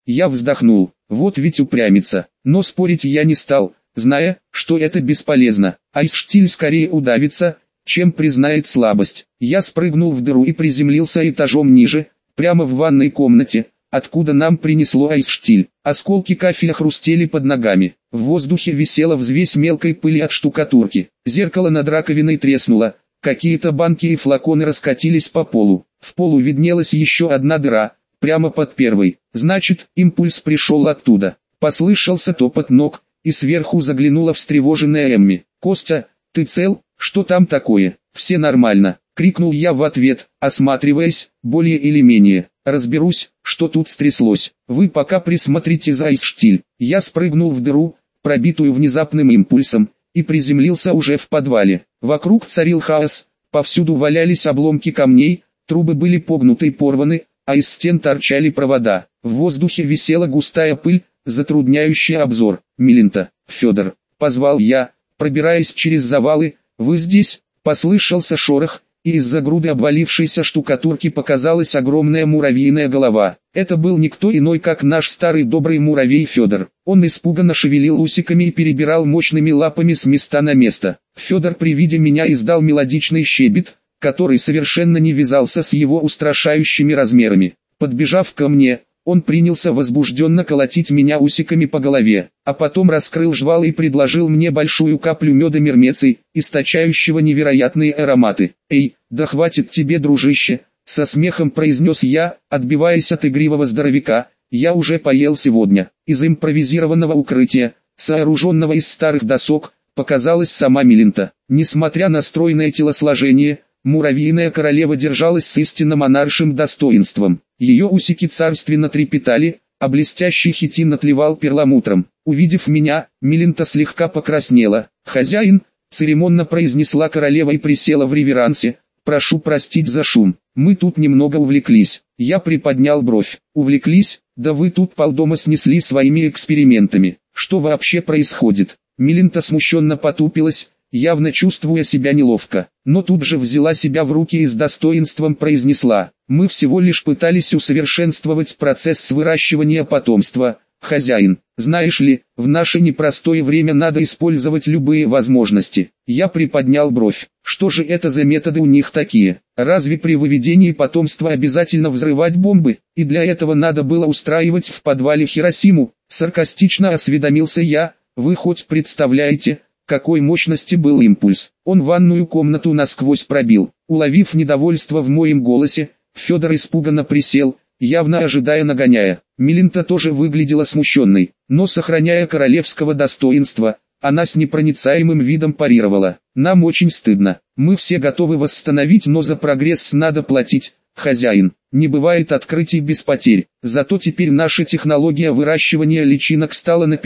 Я вздохнул. Вот ведь упрямится. Но спорить я не стал, зная, что это бесполезно. Айсштиль скорее удавится, чем признает слабость. Я спрыгнул в дыру и приземлился этажом ниже, прямо в ванной комнате, откуда нам принесло айсштиль. Осколки кафеля хрустели под ногами. В воздухе висела взвесь мелкой пыли от штукатурки. Зеркало над раковиной треснуло. Какие-то банки и флаконы раскатились по полу. В полу виднелась еще одна дыра, прямо под первой. Значит, импульс пришел оттуда. Послышался топот ног, и сверху заглянула встревоженная Эмми. «Костя, ты цел? Что там такое?» «Все нормально», — крикнул я в ответ, осматриваясь, более или менее. «Разберусь, что тут стряслось. Вы пока присмотрите за айсштиль». Я спрыгнул в дыру, пробитую внезапным импульсом, и приземлился уже в подвале. Вокруг царил хаос, повсюду валялись обломки камней, трубы были погнуты и порваны, а из стен торчали провода. В воздухе висела густая пыль, затрудняющая обзор. «Милинта, Федор», — позвал я, пробираясь через завалы. «Вы здесь?» Послышался шорох, и из-за груды обвалившейся штукатурки показалась огромная муравьиная голова. Это был никто иной, как наш старый добрый муравей Федор. Он испуганно шевелил усиками и перебирал мощными лапами с места на место. Федор при виде меня издал мелодичный щебет, который совершенно не вязался с его устрашающими размерами. Подбежав ко мне, он принялся возбужденно колотить меня усиками по голове, а потом раскрыл жвала и предложил мне большую каплю меда мермеций, источающего невероятные ароматы. «Эй, да хватит тебе, дружище!» — со смехом произнес я, отбиваясь от игривого здоровяка. «Я уже поел сегодня». Из импровизированного укрытия, сооруженного из старых досок, показалась сама Милинта. Несмотря на стройное телосложение, муравьиная королева держалась с истинно монаршим достоинством. Ее усики царственно трепетали, а блестящий хитин отливал перламутром. Увидев меня, Милинта слегка покраснела. «Хозяин», — церемонно произнесла королева и присела в реверансе, — «прошу простить за шум. Мы тут немного увлеклись». Я приподнял бровь. «Увлеклись? Да вы тут полдома снесли своими экспериментами. Что вообще происходит?» Милинта смущенно потупилась, явно чувствуя себя неловко, но тут же взяла себя в руки и с достоинством произнесла: «Мы всего лишь пытались усовершенствовать процесс выращивания потомства, хозяин. Знаешь ли, в наше непростое время надо использовать любые возможности». Я приподнял бровь. «Что же это за методы у них такие? Разве при выведении потомства обязательно взрывать бомбы, и для этого надо было устраивать в подвале Хиросиму?» Саркастично осведомился я. «Вы хоть представляете, какой мощности был импульс? Он ванную комнату насквозь пробил». Уловив недовольство в моем голосе, Федор испуганно присел, явно ожидая нагоняя. Милинта тоже выглядела смущенной, но сохраняя королевского достоинства, она с непроницаемым видом парировала: «Нам очень стыдно. Мы все готовы восстановить, но за прогресс надо платить, хозяин. Не бывает открытий без потерь. Зато теперь наша технология выращивания личинок стала на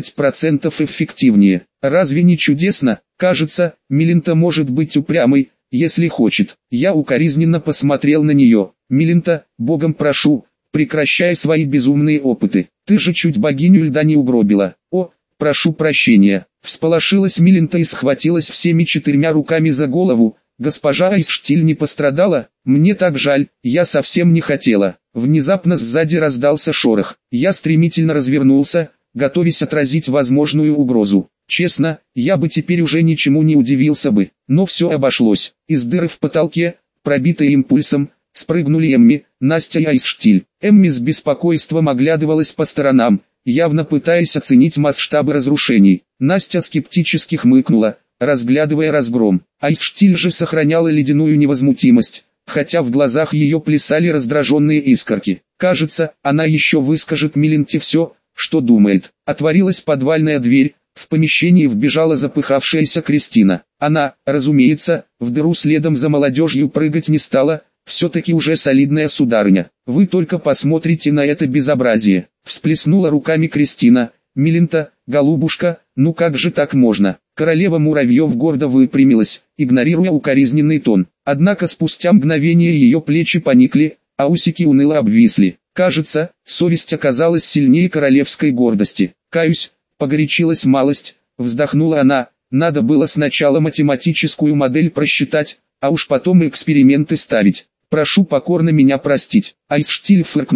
15% эффективнее. Разве не чудесно? Кажется, Милинта может быть упрямой, если хочет». Я укоризненно посмотрел на нее. «Милинта, богом прошу, прекращай свои безумные опыты. Ты же чуть богиню льда не угробила». «О, прошу прощения». Всполошилась Милинта и схватилась всеми 4 руками за голову. «Госпожа Айсштиль не пострадала? Мне так жаль, я совсем не хотела». Внезапно сзади раздался шорох. Я стремительно развернулся, готовясь отразить возможную угрозу. Честно, я бы теперь уже ничему не удивился бы, но все обошлось. Из дыры в потолке, пробитой импульсом, спрыгнули Эмми, Настя и Айсштиль. Эмми с беспокойством оглядывалась по сторонам, явно пытаясь оценить масштабы разрушений. Настя скептически хмыкнула, разглядывая разгром. Айсштиль же сохраняла ледяную невозмутимость, хотя в глазах ее плясали раздраженные искорки. Кажется, она еще выскажет Милинте все, что думает. Отворилась подвальная дверь, в помещении вбежала запыхавшаяся Кристина. Она, разумеется, в дыру следом за молодежью прыгать не стала, все-таки уже солидная сударыня. «Вы только посмотрите на это безобразие», — всплеснула руками Кристина. «Милинта, голубушка, ну как же так можно?» Королева муравьев гордо выпрямилась, игнорируя укоризненный тон. Однако спустя мгновение ее плечи поникли, а усики уныло обвисли. Кажется, совесть оказалась сильнее королевской гордости. «Каюсь», — погорячилась малость, вздохнула она, «надо было сначала математическую модель просчитать, а уж потом и эксперименты ставить. Прошу покорно меня простить». Айсштиль фыркнула,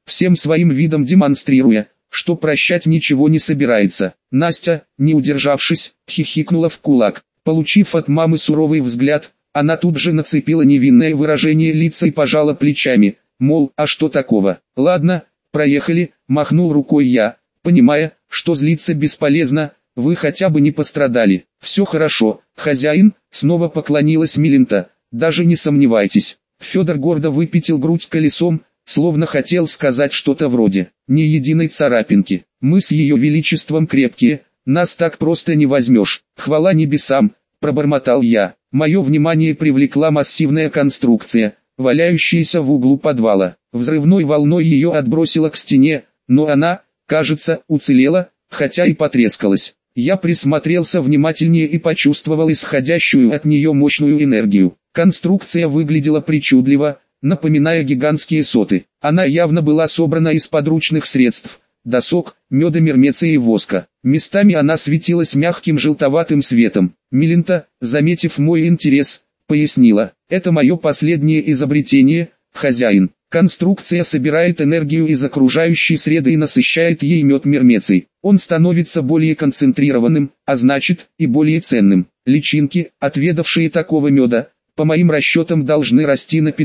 всем своим видом демонстрируя, что прощать ничего не собирается. Настя, не удержавшись, хихикнула в кулак. Получив от мамы суровый взгляд, она тут же нацепила невинное выражение лица и пожала плечами, мол, а что такого? Ладно, проехали, махнул рукой я, понимая, что злиться бесполезно, вы хотя бы не пострадали. Все хорошо, хозяин, снова поклонилась Милинта, даже не сомневайтесь. Федор гордо выпятил грудь колесом, словно хотел сказать что-то вроде «ни единой царапинки, мы с ее величеством крепкие, нас так просто не возьмешь, хвала небесам», пробормотал я. Мое внимание привлекла массивная конструкция, валяющаяся в углу подвала. Взрывной волной ее отбросило к стене, но она, кажется, уцелела, хотя и потрескалась. Я присмотрелся внимательнее и почувствовал исходящую от нее мощную энергию. Конструкция выглядела причудливо, напоминая гигантские соты. Она явно была собрана из подручных средств, досок, меда, мермеции и воска. Местами она светилась мягким желтоватым светом. Милинта, заметив мой интерес, пояснила: «Это мое последнее изобретение, хозяин. Конструкция собирает энергию из окружающей среды и насыщает ей мед мермеций. Он становится более концентрированным, а значит, и более ценным. Личинки, отведавшие такого меда, по моим расчетам должны расти на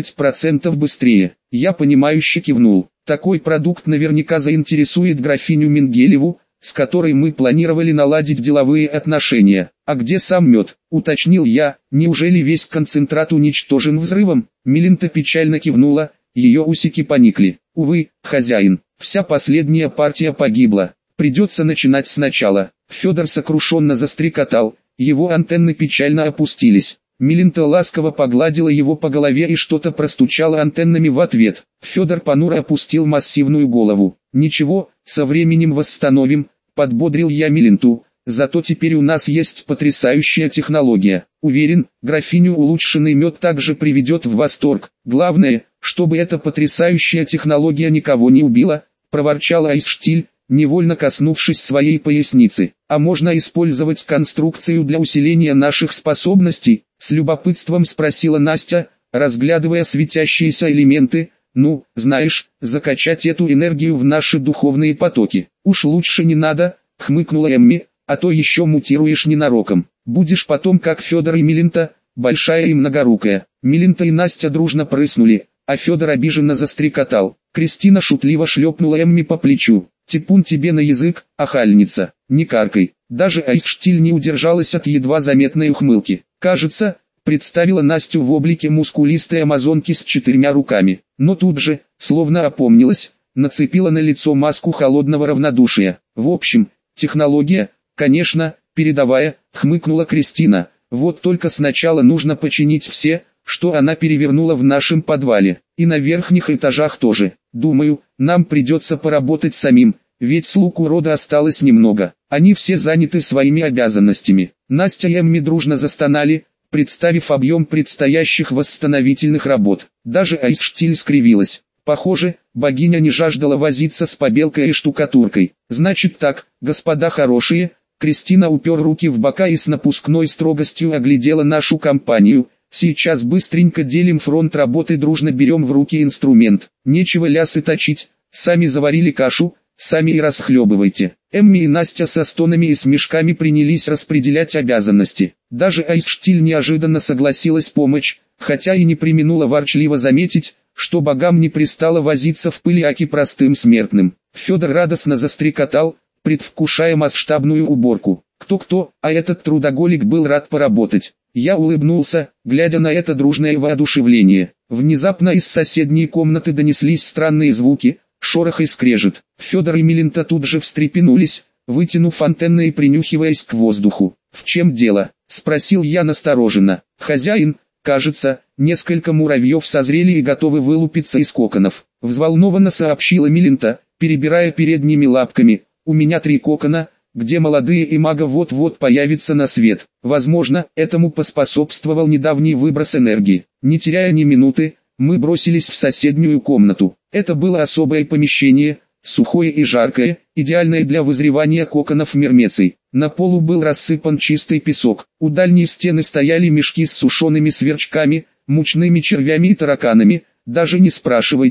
15% быстрее». Я понимающе кивнул. Такой продукт наверняка заинтересует графиню Менгелеву, с которой мы планировали наладить деловые отношения. «А где сам мед?» — уточнил я. «Неужели весь концентрат уничтожен взрывом?» Милинта печально кивнула, ее усики поникли. «Увы, хозяин, вся последняя партия погибла. Придется начинать сначала». Федор сокрушенно застрекотал, его антенны печально опустились. Милинта ласково погладила его по голове и что-то простучала антеннами в ответ. Федор понуро опустил массивную голову. «Ничего, со временем восстановим», — подбодрил я Милинту. «Зато теперь у нас есть потрясающая технология. Уверен, графиню улучшенный мед также приведет в восторг. Главное, чтобы эта потрясающая технология никого не убила», — проворчал Айсштиль, невольно коснувшись своей поясницы. «А можно использовать конструкцию для усиления наших способностей?» — с любопытством спросила Настя, разглядывая светящиеся элементы. «Ну, знаешь, закачать эту энергию в наши духовные потоки. Уж лучше не надо», — хмыкнула Эмми, «а то еще мутируешь ненароком. Будешь потом как Федор и Милинта, большая и многорукая». Милинта и Настя дружно прыснули, а Федор обиженно застрекотал. Кристина шутливо шлепнула Эмми по плечу. «Типун тебе на язык, охальница, не каркай». Даже Айсштиль не удержалась от едва заметной ухмылки. «Кажется, представила Настю в облике мускулистой амазонки с 4 руками, но тут же, словно опомнилась, нацепила на лицо маску холодного равнодушия. В общем, технология, конечно, передовая», — хмыкнула Кристина. «Вот только сначала нужно починить все, что она перевернула в нашем подвале, и на верхних этажах тоже. Думаю, нам придется поработать самим, ведь слуг у рода осталось немного, они все заняты своими обязанностями». Настя и Эмми дружно застонали, представив объем предстоящих восстановительных работ. Даже Айсштиль скривилась. Похоже, богиня не жаждала возиться с побелкой и штукатуркой. «Значит так, господа хорошие», — Кристина упер руки в бока и с напускной строгостью оглядела нашу компанию. «Сейчас быстренько делим фронт работы, дружно берем в руки инструмент. Нечего лясы точить, сами заварили кашу, сами и расхлебывайте». Эмми и Настя со стонами и смешками принялись распределять обязанности. Даже Айсштиль неожиданно согласилась помочь, хотя и не преминула ворчливо заметить, что богам не пристало возиться в пыли аки простым смертным. Федор радостно застрекотал, предвкушая масштабную уборку. Кто-кто, а этот трудоголик был рад поработать. Я улыбнулся, глядя на это дружное воодушевление. Внезапно из соседней комнаты донеслись странные звуки, шорох и скрежет. Федор и Милинта тут же встрепенулись, вытянув антенны и принюхиваясь к воздуху. «В чем дело?» — спросил я настороженно. «Хозяин, кажется, несколько муравьев созрели и готовы вылупиться из коконов», — взволнованно сообщила Милинта, перебирая передними лапками. «У меня 3 кокона, где молодые имага вот-вот появятся на свет. Возможно, этому поспособствовал недавний выброс энергии». Не теряя ни минуты, мы бросились в соседнюю комнату. Это было особое помещение, сухое и жаркое, идеальное для вызревания коконов мермеций. На полу был рассыпан чистый песок. У дальней стены стояли мешки с сушеными сверчками, мучными червями и тараканами. Даже не спрашивайте,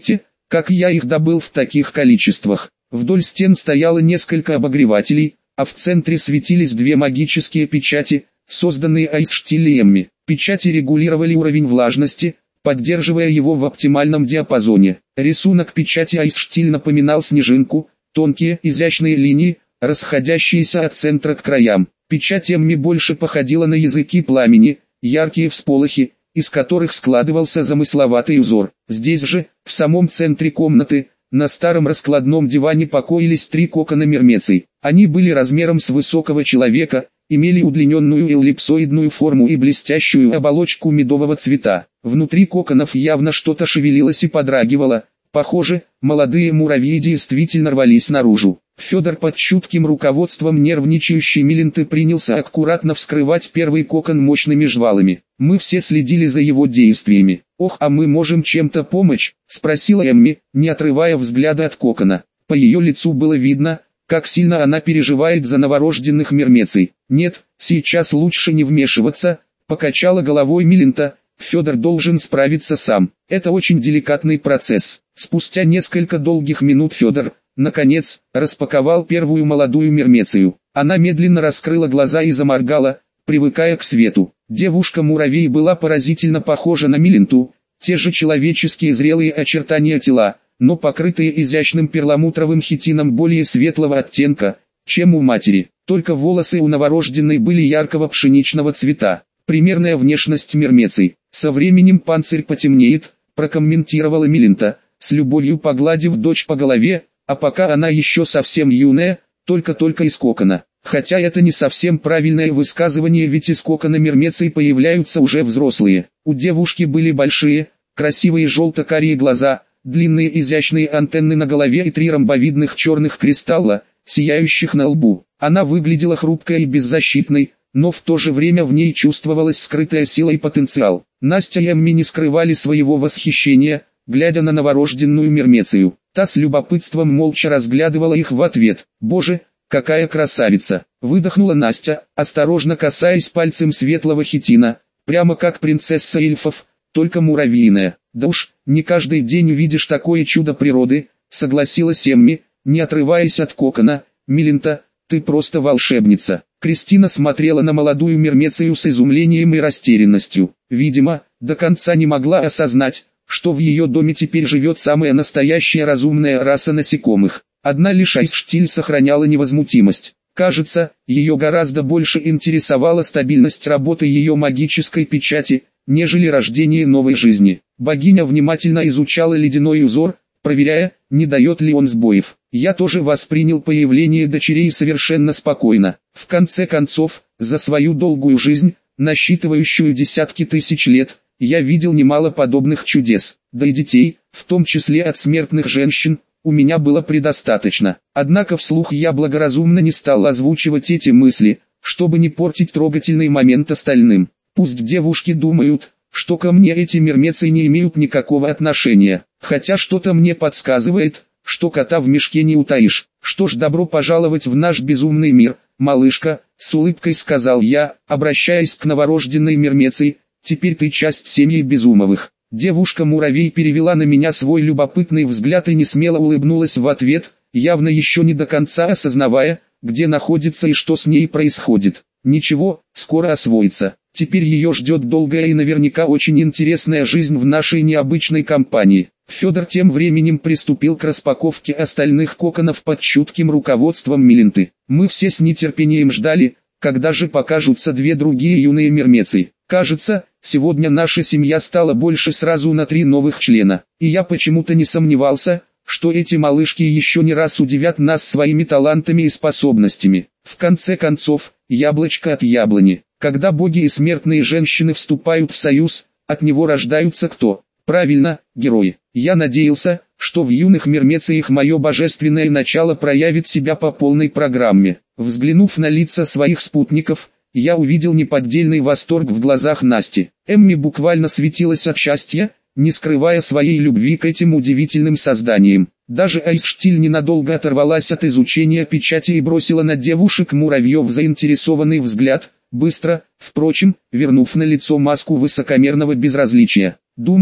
как я их добыл в таких количествах. Вдоль стен стояло несколько обогревателей, а в центре светились две магические печати, созданные Айсштиль. Печати регулировали уровень влажности, поддерживая его в оптимальном диапазоне. Рисунок печати Айсштиль напоминал снежинку, тонкие изящные линии, расходящиеся от центра к краям. Печать Эмми больше походила на языки пламени, яркие всполохи, из которых складывался замысловатый узор. Здесь же, в самом центре комнаты, на старом раскладном диване покоились 3 кокона мермеций. Они были размером с высокого человека, имели удлиненную эллипсоидную форму и блестящую оболочку медового цвета. Внутри коконов явно что-то шевелилось и подрагивало. Похоже, молодые муравьи действительно рвались наружу. Федор под чутким руководством нервничающей Милинты принялся аккуратно вскрывать первый кокон мощными жвалами. Мы все следили за его действиями. «Ох, а мы можем чем-то помочь?» – спросила Эмми, не отрывая взгляда от кокона. По ее лицу было видно, как сильно она переживает за новорожденных мермеций. «Нет, сейчас лучше не вмешиваться», – покачала головой Милинта. «Федор должен справиться сам. Это очень деликатный процесс». Спустя несколько долгих минут Федор, наконец, распаковал первую молодую мермецию. Она медленно раскрыла глаза и заморгала, привыкая к свету. Девушка-муравей была поразительно похожа на Милинту, те же человеческие зрелые очертания тела, но покрытые изящным перламутровым хитином более светлого оттенка, чем у матери. Только волосы у новорожденной были яркого пшеничного цвета. Примерная внешность мермеций. «Со временем панцирь потемнеет», прокомментировала Милинта, с любовью погладив дочь по голове, «а пока она еще совсем юная, только-только из кокона». Хотя это не совсем правильное высказывание, ведь из кокона мермеций появляются уже взрослые. У девушки были большие, красивые желто-карие глаза, длинные изящные антенны на голове и 3 ромбовидных черных кристалла, сияющих на лбу. Она выглядела хрупкой и беззащитной, но в то же время в ней чувствовалась скрытая сила и потенциал. Настя и Эмми не скрывали своего восхищения, глядя на новорожденную мермецию. Та с любопытством молча разглядывала их в ответ. «Боже, какая красавица!» — выдохнула Настя, осторожно касаясь пальцем светлого хитина, прямо как принцесса эльфов, только муравьиная. «Да уж, не каждый день увидишь такое чудо природы», — согласилась Эмми, не отрываясь от кокона. «Милинта, ты просто волшебница». Кристина смотрела на молодую мермецию с изумлением и растерянностью. Видимо, до конца не могла осознать, что в ее доме теперь живет самая настоящая разумная раса насекомых. Одна лишь Айсштиль сохраняла невозмутимость. Кажется, ее гораздо больше интересовала стабильность работы ее магической печати, нежели рождение новой жизни. Богиня внимательно изучала ледяной узор, проверяя, не дает ли он сбоев. Я тоже воспринял появление дочерей совершенно спокойно. В конце концов, за свою долгую жизнь, насчитывающую десятки тысяч лет, я видел немало подобных чудес. Да и детей, в том числе от смертных женщин, у меня было предостаточно. Однако вслух я благоразумно не стал озвучивать эти мысли, чтобы не портить трогательный момент остальным. Пусть девушки думают, что ко мне эти мермеции не имеют никакого отношения, хотя что-то мне подсказывает, что кота в мешке не утаишь. «Что ж, добро пожаловать в наш безумный мир, малышка», — с улыбкой сказал я, обращаясь к новорожденной мермеции. «Теперь ты часть семьи Безумовых». Девушка-муравей перевела на меня свой любопытный взгляд и несмело улыбнулась в ответ, явно еще не до конца осознавая, где находится и что с ней происходит. «Ничего, скоро освоится. Теперь ее ждет долгая и наверняка очень интересная жизнь в нашей необычной компании». Федор тем временем приступил к распаковке остальных коконов под чутким руководством Милинты. Мы все с нетерпением ждали, когда же покажутся 2 другие юные мермеции. Кажется, сегодня наша семья стала больше сразу на 3 новых члена. И я почему-то не сомневался, что эти малышки еще не раз удивят нас своими талантами и способностями. В конце концов, яблочко от яблони. Когда боги и смертные женщины вступают в союз, от него рождаются кто? Правильно, герои. Я надеялся, что в юных мермециях мое божественное начало проявит себя по полной программе. Взглянув на лица своих спутников, я увидел неподдельный восторг в глазах Насти. Эмми буквально светилась от счастья, не скрывая своей любви к этим удивительным созданиям. Даже Айсштиль ненадолго оторвалась от изучения печати и бросила на девушек-муравьев заинтересованный взгляд, быстро, впрочем, вернув на лицо маску высокомерного безразличия. «Думаю,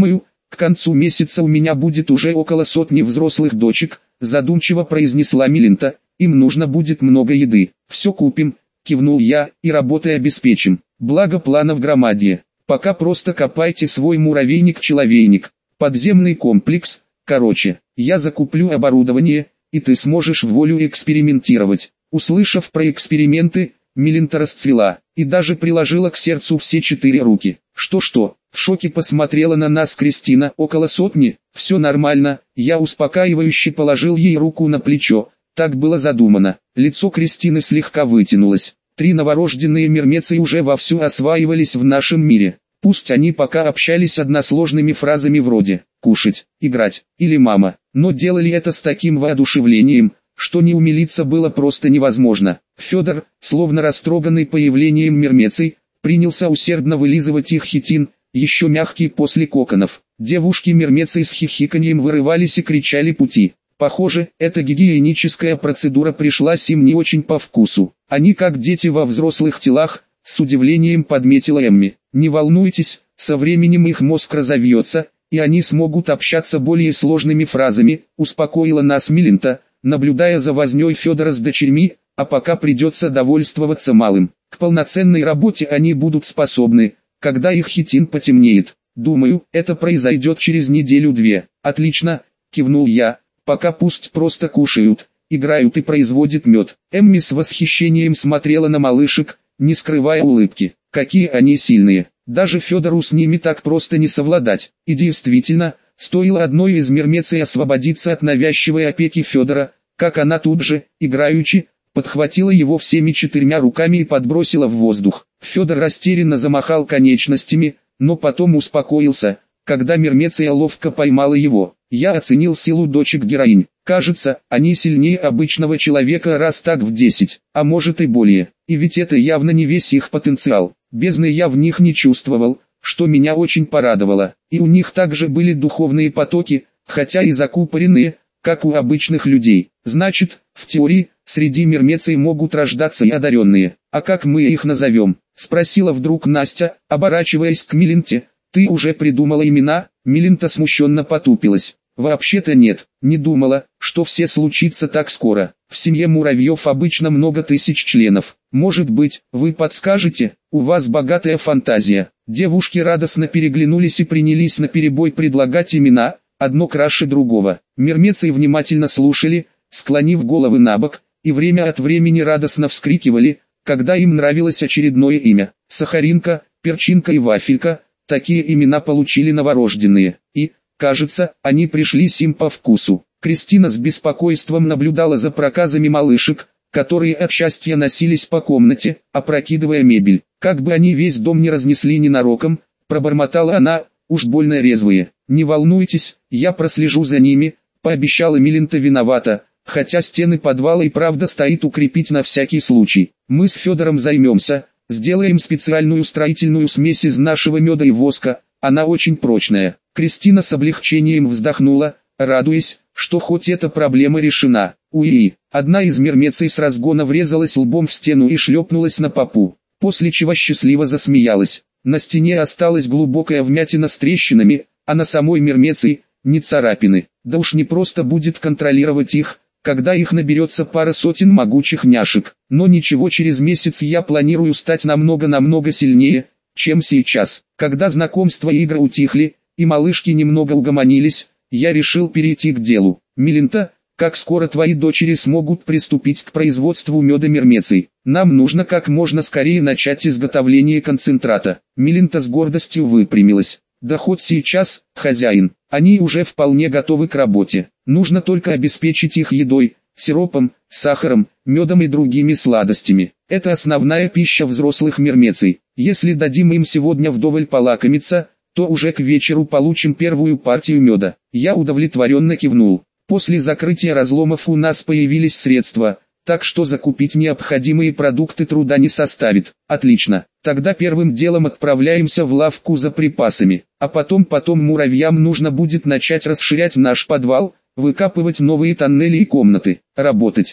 К концу месяца у меня будет уже около сотни взрослых дочек, задумчиво произнесла Милинта, им нужно будет много еды. Все купим, кивнул я, и работой обеспечим. Благо планов громадье. Пока просто копайте свой муравейник-человейник, подземный комплекс, короче, я закуплю оборудование, и ты сможешь в волю экспериментировать. Услышав про эксперименты, Милинта расцвела, и даже приложила к сердцу все 4 руки. Что-что, в шоке посмотрела на нас Кристина, около сотни, все нормально, я успокаивающе положил ей руку на плечо, так было задумано. Лицо Кристины слегка вытянулось. 3 новорожденные мирмецы уже вовсю осваивались в нашем мире. Пусть они пока общались односложными фразами вроде «кушать», «играть» или «мама», но делали это с таким воодушевлением, что не умилиться было просто невозможно. Федор, словно растроганный появлением мирмецей, принялся усердно вылизывать их хитин, еще мягкий после коконов. Девушки-мирмецы с хихиканьем вырывались и кричали пути. Похоже, эта гигиеническая процедура пришлась им не очень по вкусу. Они как дети во взрослых телах, с удивлением подметила Эмми. Не волнуйтесь, со временем их мозг разовьется, и они смогут общаться более сложными фразами, успокоила нас Милинта, наблюдая за вознёй Федора с дочерьми, а пока придется довольствоваться малым. К полноценной работе они будут способны, когда их хитин потемнеет. Думаю, это произойдет через неделю-две. Отлично, кивнул я, пока пусть просто кушают, играют и производят мед. Эмми с восхищением смотрела на малышек, не скрывая улыбки. Какие они сильные, даже Федору с ними так просто не совладать. И действительно, стоило одной из мирмецей освободиться от навязчивой опеки Федора, как она тут же, играючи, подхватила его всеми 4 руками и подбросила в воздух. Федор растерянно замахал конечностями, но потом успокоился, когда мирмеция ловко поймала его. Я оценил силу дочек-героинь. Кажется, они сильнее обычного человека раз так в 10, а может и более. И ведь это явно не весь их потенциал. Бездны я в них не чувствовал, что меня очень порадовало. И у них также были духовные потоки, хотя и закупоренные, как у обычных людей. Значит, в теории, среди мирмецей могут рождаться и одаренные. А как мы их назовем? Спросила вдруг Настя, оборачиваясь к Милинте. Ты уже придумала имена? Милинта смущенно потупилась. Вообще-то нет, не думала, что все случится так скоро. В семье муравьев обычно много тысяч членов. Может быть, вы подскажете? У вас богатая фантазия. Девушки радостно переглянулись и принялись наперебой предлагать имена, одно краше другого. Мирмецы внимательно слушали, склонив головы набок, и время от времени радостно вскрикивали, когда им нравилось очередное имя. Сахаринка, Перчинка и Вафелька, такие имена получили новорожденные. И, кажется, они пришлись им по вкусу. Кристина с беспокойством наблюдала за проказами малышек, которые от счастья носились по комнате, опрокидывая мебель. Как бы они весь дом не разнесли ненароком, пробормотала она, уж больно резвые. Не волнуйтесь, я прослежу за ними, пообещала Милинта виновата, хотя стены подвала и правда стоит укрепить на всякий случай. Мы с Федором займемся, сделаем специальную строительную смесь из нашего меда и воска, она очень прочная. Кристина с облегчением вздохнула, радуясь, что хоть эта проблема решена. Уи, одна из мирмецей с разгона врезалась лбом в стену и шлепнулась на попу, после чего счастливо засмеялась. На стене осталась глубокая вмятина с трещинами, а на самой мирмеции не царапины. Да уж не просто будет контролировать их, когда их наберется пара сотен могучих няшек. Но ничего, через месяц я планирую стать намного сильнее, чем сейчас. Когда знакомства и игры утихли, и малышки немного угомонились, я решил перейти к делу. Милинта, как скоро твои дочери смогут приступить к производству меда мирмеций? Нам нужно как можно скорее начать изготовление концентрата. Милинта с гордостью выпрямилась. Да хоть сейчас, хозяин, они уже вполне готовы к работе. Нужно только обеспечить их едой, сиропом, сахаром, медом и другими сладостями. Это основная пища взрослых мирмеций. Если дадим им сегодня вдоволь полакомиться, то уже к вечеру получим первую партию меда. Я удовлетворенно кивнул. После закрытия разломов у нас появились средства, так что закупить необходимые продукты труда не составит. Отлично, тогда первым делом отправляемся в лавку за припасами, а потом муравьям нужно будет начать расширять наш подвал, выкапывать новые тоннели и комнаты. Работать,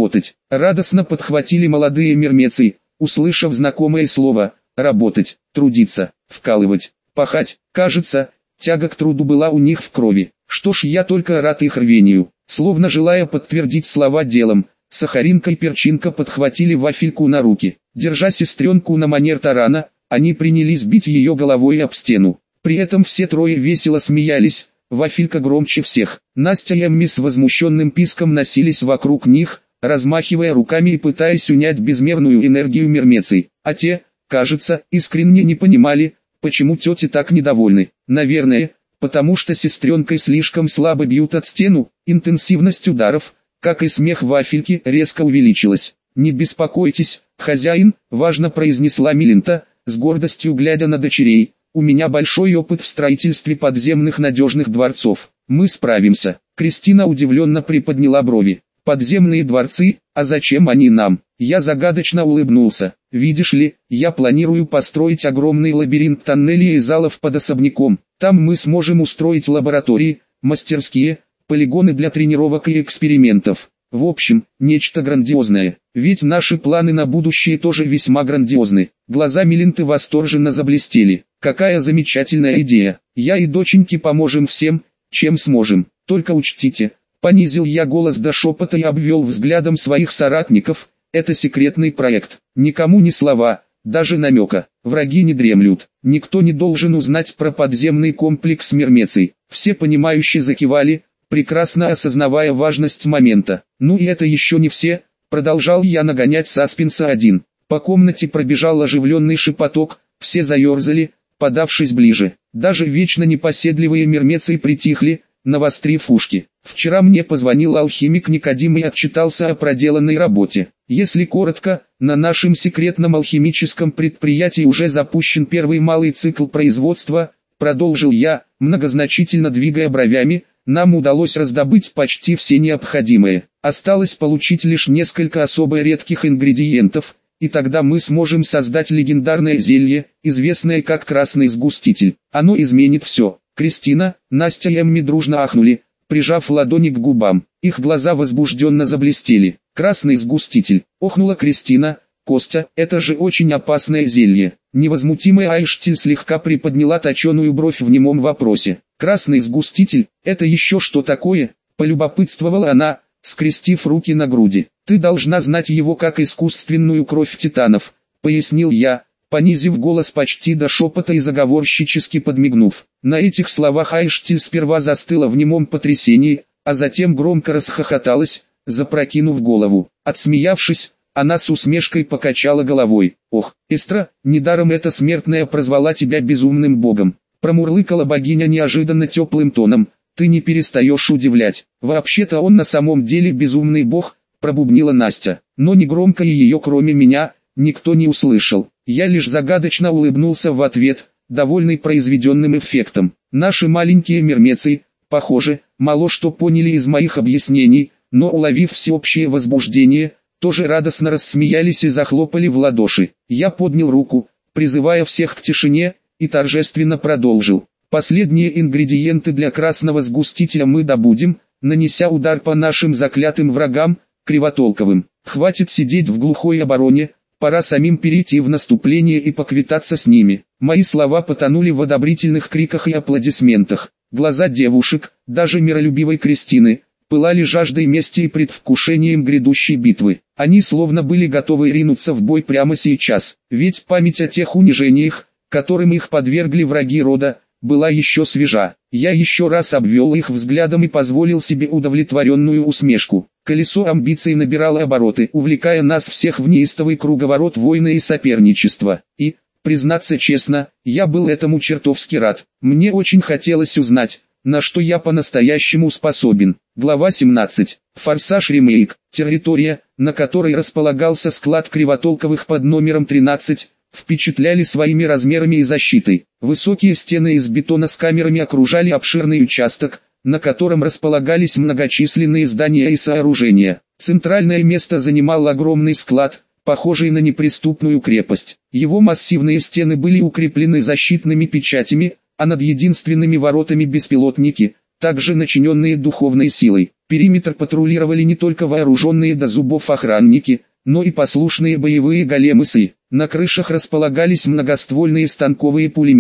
радостно подхватили молодые мирмецы, услышав знакомое слово, работать, трудиться, вкалывать, пахать. Кажется, тяга к труду была у них в крови. Что ж, я только рад их рвению. Словно желая подтвердить слова делом, Сахаринка и Перчинка подхватили вафельку на руки. Держа сестренку на манер тарана, они принялись бить ее головой об стену. При этом все трое весело смеялись, вафелька громче всех. Настя и Эмми с возмущенным писком носились вокруг них, размахивая руками и пытаясь унять безмерную энергию мермеций. А те, кажется, искренне не понимали, почему тети так недовольны. Наверное, потому что сестренкой слишком слабо бьют от стену, интенсивность ударов, как и смех вафельки, резко увеличилась. «Не беспокойтесь, хозяин», — важно произнесла Милинта, с гордостью глядя на дочерей. «У меня большой опыт в строительстве подземных надежных дворцов. Мы справимся». Кристина удивленно приподняла брови. «Подземные дворцы, а зачем они нам?» Я загадочно улыбнулся. «Видишь ли, я планирую построить огромный лабиринт тоннелей и залов под особняком. Там мы сможем устроить лаборатории, мастерские, полигоны для тренировок и экспериментов. В общем, нечто грандиозное. Ведь наши планы на будущее тоже весьма грандиозны». Глаза Милинты восторженно заблестели. «Какая замечательная идея. Я и доченьки поможем всем, чем сможем. Только учтите». Понизил я голос до шепота и обвел взглядом своих соратников. «Это секретный проект. Никому ни слова, даже намека. Враги не дремлют. Никто не должен узнать про подземный комплекс Мермеций». Все понимающие закивали, прекрасно осознавая важность момента. «Ну и это еще не все», — продолжал я нагонять саспенса один. По комнате пробежал оживленный шепоток, все заерзали, подавшись ближе. Даже вечно непоседливые мермецы притихли, навострив ушки. Вчера мне позвонил алхимик Никодим и отчитался о проделанной работе. Если коротко, на нашем секретном алхимическом предприятии уже запущен первый малый цикл производства, продолжил я, многозначительно двигая бровями. Нам удалось раздобыть почти все необходимые. Осталось получить лишь несколько особо редких ингредиентов, и тогда мы сможем создать легендарное зелье, известное как красный сгуститель. Оно изменит все. Кристина, Настя и Эмми дружно ахнули, прижав ладони к губам. Их глаза возбужденно заблестели. «Красный сгуститель», — охнула Кристина. «Костя, это же очень опасное зелье». Невозмутимая Айштиль слегка приподняла точеную бровь в немом вопросе. «Красный сгуститель, это еще что такое?» — полюбопытствовала она, скрестив руки на груди. «Ты должна знать его как искусственную кровь титанов», — пояснил я, понизив голос почти до шепота и заговорщически подмигнув. На этих словах Айштиль сперва застыла в немом потрясении, а затем громко расхохоталась, запрокинув голову. Отсмеявшись, она с усмешкой покачала головой. «Ох, Эстра, недаром эта смертная прозвала тебя безумным богом», — промурлыкала богиня неожиданно теплым тоном. «Ты не перестаешь удивлять. Вообще-то он на самом деле безумный бог», — пробубнила Настя. Но негромко и ее кроме меня никто не услышал. Я лишь загадочно улыбнулся в ответ, довольный произведенным эффектом. Наши маленькие мермецы, похоже, мало что поняли из моих объяснений, но уловив всеобщее возбуждение, тоже радостно рассмеялись и захлопали в ладоши. Я поднял руку, призывая всех к тишине, и торжественно продолжил. «Последние ингредиенты для красного сгустителя мы добудем, нанеся удар по нашим заклятым врагам, Кривотолковым. Хватит сидеть в глухой обороне, пора самим перейти в наступление и поквитаться с ними». Мои слова потонули в одобрительных криках и аплодисментах. Глаза девушек, даже миролюбивой Кристины, пылали жаждой мести и предвкушением грядущей битвы. Они словно были готовы ринуться в бой прямо сейчас, ведь память о тех унижениях, которым их подвергли враги рода, была еще свежа. Я еще раз обвел их взглядом и позволил себе удовлетворенную усмешку. Колесо амбиций набирало обороты, увлекая нас всех в неистовый круговорот войны и соперничества. И, признаться честно, я был этому чертовски рад. Мне очень хотелось узнать, на что я по-настоящему способен. Глава 17. Форсаж ремейк. Территория, на которой располагался склад Кривотолковых под номером 13, впечатляли своими размерами и защитой. Высокие стены из бетона с камерами окружали обширный участок, на котором располагались многочисленные здания и сооружения. Центральное место занимал огромный склад, похожий на неприступную крепость. Его массивные стены были укреплены защитными печатями, а над единственными воротами беспилотники, также начиненные духовной силой. Периметр патрулировали не только вооруженные до зубов охранники, но и послушные боевые големы СИ. На крышах располагались многоствольные станковые пулеметы.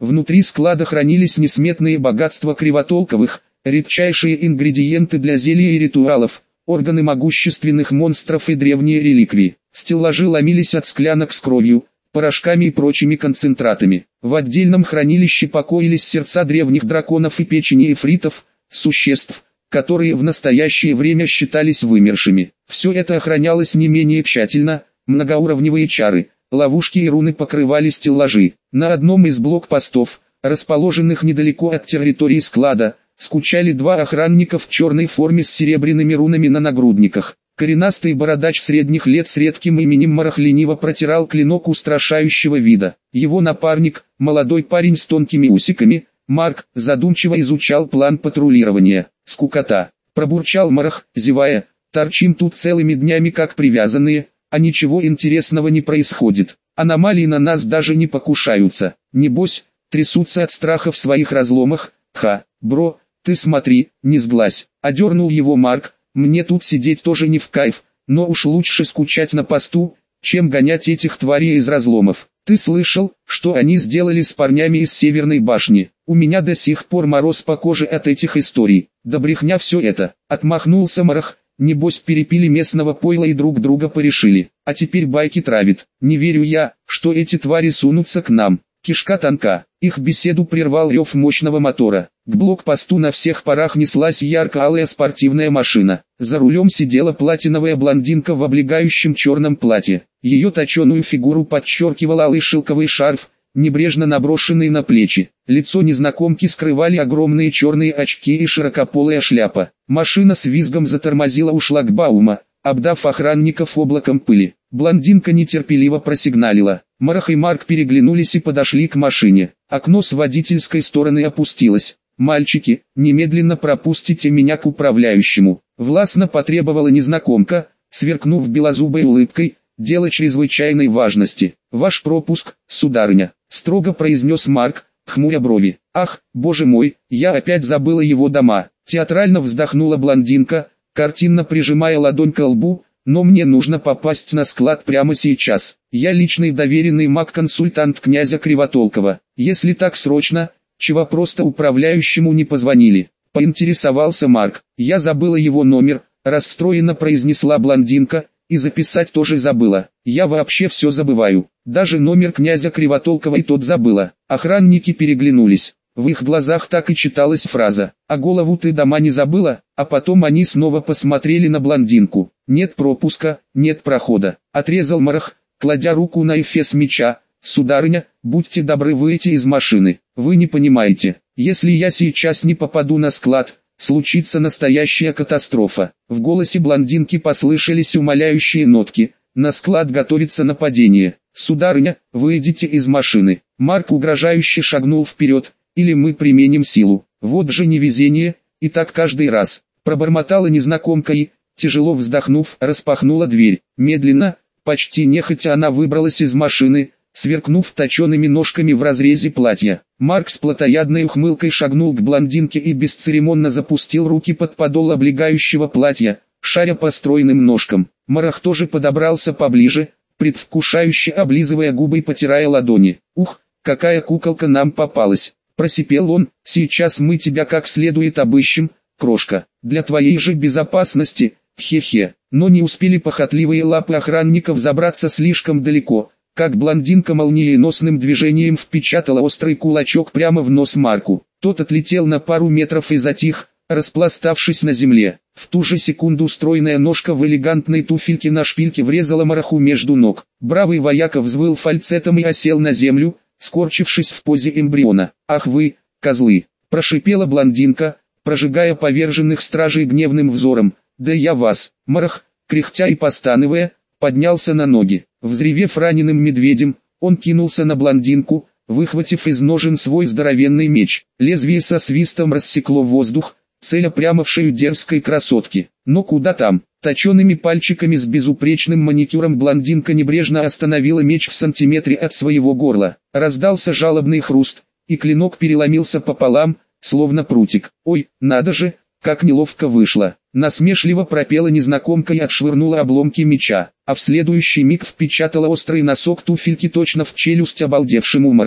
Внутри склада хранились несметные богатства кривотолковых, редчайшие ингредиенты для зелий и ритуалов, органы могущественных монстров и древние реликвии. Стеллажи ломились от склянок с кровью, порошками и прочими концентратами. В отдельном хранилище покоились сердца древних драконов и печени эфритов, существ, которые в настоящее время считались вымершими. Все это охранялось не менее тщательно, многоуровневые чары, ловушки и руны покрывали стеллажи. На одном из блокпостов, расположенных недалеко от территории склада, скучали два охранника в черной форме с серебряными рунами на нагрудниках. Коренастый бородач средних лет с редким именем Марах лениво протирал клинок устрашающего вида. Его напарник, молодой парень с тонкими усиками, Марк, задумчиво изучал план патрулирования. «Скукота», — пробурчал Марах, зевая, — «торчим тут целыми днями как привязанные, а ничего интересного не происходит. Аномалии на нас даже не покушаются. Небось, трясутся от страха в своих разломах. Ха, бро, ты смотри, не сглазь», — одернул его Марк. «Мне тут сидеть тоже не в кайф, но уж лучше скучать на посту, чем гонять этих тварей из разломов. Ты слышал, что они сделали с парнями из Северной башни? У меня до сих пор мороз по коже от этих историй. Да брехня все это», — отмахнулся Марах. «Небось перепили местного пойла и друг друга порешили, а теперь байки травит. Не верю я, что эти твари сунутся к нам. Кишка тонка». Их беседу прервал рев мощного мотора. К блокпосту на всех парах неслась ярко-алая спортивная машина. За рулем сидела платиновая блондинка в облегающем черном платье. Ее точеную фигуру подчеркивал алый шелковый шарф, небрежно наброшенный на плечи. Лицо незнакомки скрывали огромные черные очки и широкополая шляпа. Машина с визгом затормозила у шлагбаума, обдав охранников облаком пыли. Блондинка нетерпеливо просигналила. Марах и Марк переглянулись и подошли к машине. Окно с водительской стороны опустилось. «Мальчики, немедленно пропустите меня к управляющему», — властно потребовала незнакомка, сверкнув белозубой улыбкой. «Дело чрезвычайной важности. Ваш пропуск, сударыня», — строго произнес Марк, хмуря брови. «Ах, боже мой, я опять забыла его дома», — театрально вздохнула блондинка, картинно прижимая ладонь к лбу. «Но мне нужно попасть на склад прямо сейчас. Я личный доверенный маг-консультант князя Кривотолкова. Если так срочно, чего просто управляющему не позвонили?» — поинтересовался Марк. «Я забыла его номер», — расстроенно произнесла блондинка, — «и записать тоже забыла. Я вообще все забываю. Даже номер князя Кривотолкова и тот забыла». Охранники переглянулись. В их глазах так и читалась фраза «А голову ты дома не забыла?», а потом они снова посмотрели на блондинку. «Нет пропуска, нет прохода», — отрезал Марах, кладя руку на эфес меча. «Сударыня, будьте добры выйти из машины. Вы не понимаете, если я сейчас не попаду на склад, случится настоящая катастрофа». В голосе блондинки послышались умоляющие нотки. «На склад готовится нападение. Сударыня, выйдите из машины». Марк угрожающе шагнул вперед. «Или мы применим силу. Вот же невезение, и так каждый раз», — пробормотала незнакомка и, тяжело вздохнув, распахнула дверь. Медленно, почти нехотя она выбралась из машины, сверкнув точеными ножками в разрезе платья. Марк с плотоядной ухмылкой шагнул к блондинке и бесцеремонно запустил руки под подол облегающего платья, шаря по стройным ножкам. Марах тоже подобрался поближе, предвкушающе облизывая губы и потирая ладони. «Ух, какая куколка нам попалась!» — просипел он. «Сейчас мы тебя как следует обыщем, крошка, для твоей же безопасности, хе-хе». Но не успели похотливые лапы охранников забраться слишком далеко, как блондинка молниеносным движением впечатала острый кулачок прямо в нос Марку. Тот отлетел на пару метров и затих, распластавшись на земле. В ту же секунду стройная ножка в элегантной туфельке на шпильке врезала Мараху между ног. Бравый вояка взвыл фальцетом и осел на землю, скорчившись в позе эмбриона. «Ах вы, козлы!» — прошипела блондинка, прожигая поверженных стражей гневным взором. «Да я вас!» Марах, кряхтя и постановая, поднялся на ноги. Взревев раненым медведем, он кинулся на блондинку, выхватив из ножен свой здоровенный меч. Лезвие со свистом рассекло воздух, целя прямо в шею дерзкой красотки. Но куда там? Точеными пальчиками с безупречным маникюром блондинка небрежно остановила меч в сантиметре от своего горла. Раздался жалобный хруст, и клинок переломился пополам, словно прутик. «Ой, надо же, как неловко вышло!» Насмешливо пропела незнакомка и отшвырнула обломки меча, а в следующий миг впечатала острый носок туфельки точно в челюсть обалдевшему Мараху.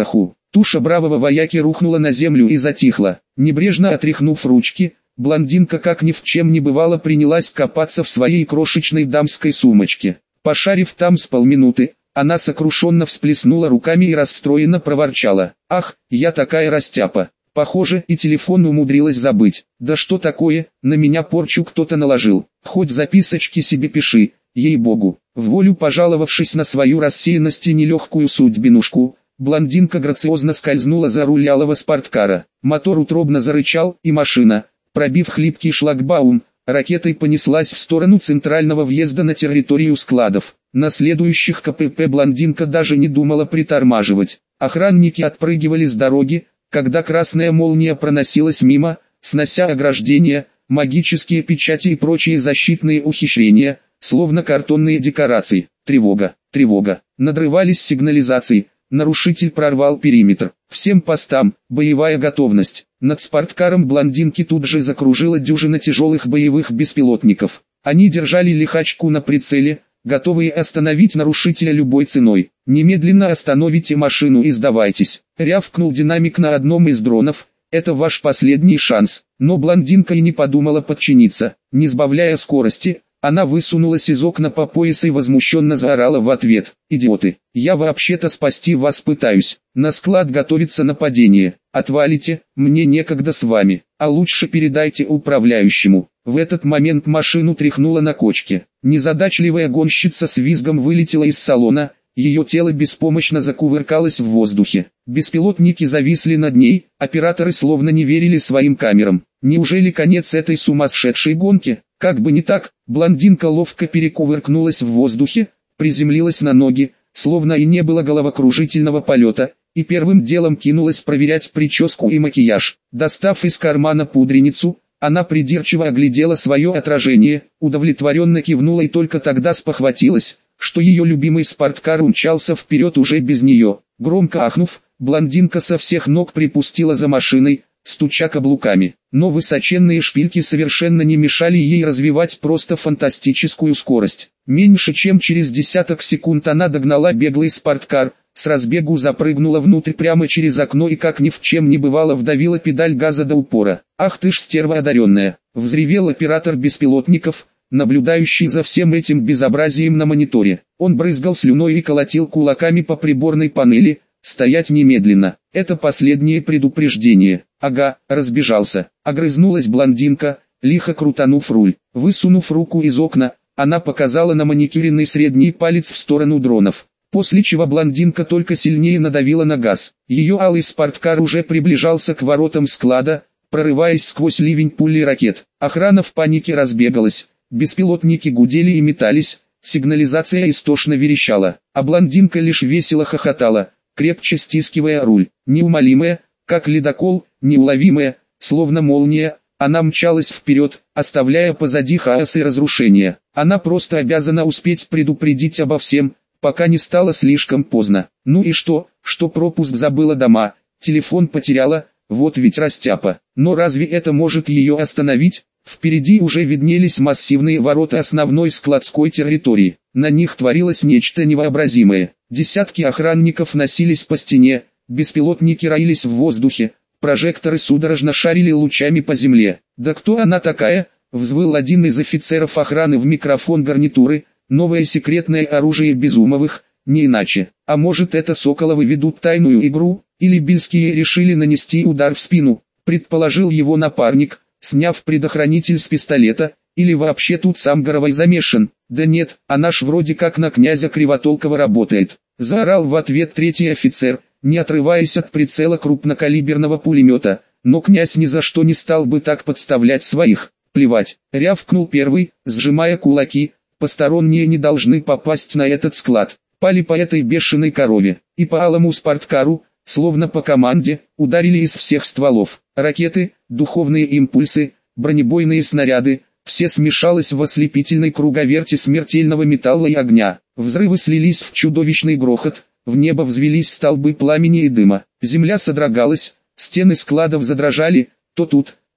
Туша бравого вояки рухнула на землю и затихла. Небрежно отряхнув ручки, блондинка как ни в чем не бывало принялась копаться в своей крошечной дамской сумочке. Пошарив там с полминуты, она сокрушенно всплеснула руками и расстроенно проворчала: «Ах, я такая растяпа! Похоже, и телефон умудрилась забыть. Да что такое, на меня порчу кто-то наложил. Хоть записочки себе пиши, ей-богу». Вволю пожаловавшись на свою рассеянность и нелегкую судьбинушку, блондинка грациозно скользнула за руль алого спорткара. Мотор утробно зарычал, и машина, пробив хлипкий шлагбаум, ракетой понеслась в сторону центрального въезда на территорию складов. На следующих КПП блондинка даже не думала притормаживать. Охранники отпрыгивали с дороги, когда красная молния проносилась мимо, снося ограждения, магические печати и прочие защитные ухищрения, словно картонные декорации. Тревога, тревога. Надрывались сигнализации. Нарушитель прорвал периметр. Всем постам, боевая готовность. Над спорткаром блондинки тут же закружила дюжина тяжелых боевых беспилотников. Они держали лихачку на прицеле, готовые остановить нарушителя любой ценой. «Немедленно остановите машину и сдавайтесь», — рявкнул динамик на одном из дронов. «Это ваш последний шанс». Но блондинка и не подумала подчиниться. Не сбавляя скорости, она высунулась из окна по пояс и возмущенно заорала в ответ: «Идиоты, я вообще-то спасти вас пытаюсь. На склад готовится нападение. Отвалите, мне некогда с вами, а лучше передайте управляющему». В этот момент машину тряхнуло на кочке. Незадачливая гонщица с визгом вылетела из салона, ее тело беспомощно закувыркалось в воздухе. Беспилотники зависли над ней, операторы словно не верили своим камерам. Неужели конец этой сумасшедшей гонки? Как бы не так, блондинка ловко перекувыркнулась в воздухе, приземлилась на ноги, словно и не было головокружительного полета, и первым делом кинулась проверять прическу и макияж. Достав из кармана пудреницу, она придирчиво оглядела свое отражение, удовлетворенно кивнула и только тогда спохватилась, что ее любимый спорткар умчался вперед уже без нее. Громко ахнув, блондинка со всех ног припустила за машиной, стуча каблуками. Но высоченные шпильки совершенно не мешали ей развивать просто фантастическую скорость. Меньше чем через десяток секунд она догнала беглый спорткар, с разбегу запрыгнула внутрь прямо через окно и как ни в чем не бывало вдавила педаль газа до упора. «Ах ты ж стерва одаренная!» — взревел оператор беспилотников, наблюдающий за всем этим безобразием на мониторе. Он брызгал слюной и колотил кулаками по приборной панели. «Стоять немедленно! Это последнее предупреждение!» «Ага, разбежался!» — огрызнулась блондинка, лихо крутанув руль. Высунув руку из окна, она показала на маникюренный средний палец в сторону дронов. После чего блондинка только сильнее надавила на газ. Ее алый спорткар уже приближался к воротам склада, прорываясь сквозь ливень пуль и ракет. Охрана в панике разбегалась, беспилотники гудели и метались, сигнализация истошно верещала, а блондинка лишь весело хохотала, крепче стискивая руль. Неумолимая, как ледокол, неуловимая, словно молния, она мчалась вперед, оставляя позади хаос и разрушения. Она просто обязана успеть предупредить обо всем, пока не стало слишком поздно. Ну и что пропуск забыла дома, телефон потеряла, вот ведь растяпа. Но разве это может ее остановить? Впереди уже виднелись массивные ворота основной складской территории. На них творилось нечто невообразимое. Десятки охранников носились по стене, беспилотники роились в воздухе, прожекторы судорожно шарили лучами по земле. «Да кто она такая?» — взвыл один из офицеров охраны в микрофон гарнитуры. «Новое секретное оружие Безумовых, не иначе. А может, это Соколовы ведут тайную игру, или Бельские решили нанести удар в спину», предположил его напарник, сняв предохранитель с пистолета, или вообще тут сам Горовой замешан. «Да нет, она ж вроде как на князя Кривотолкова работает», заорал в ответ третий офицер, не отрываясь от прицела крупнокалиберного пулемета. «Но князь ни за что не стал бы так подставлять своих». «Плевать», рявкнул первый, сжимая кулаки. «Посторонние не должны попасть на этот склад». Пали по этой бешеной корове, и по алому спорткару, словно по команде, ударили из всех стволов. Ракеты, духовные импульсы, бронебойные снаряды, все смешалось в ослепительной круговерти смертельного металла и огня. Взрывы слились в чудовищный грохот, в небо взвелись столбы пламени и дыма. Земля содрогалась, стены складов задрожали, то тут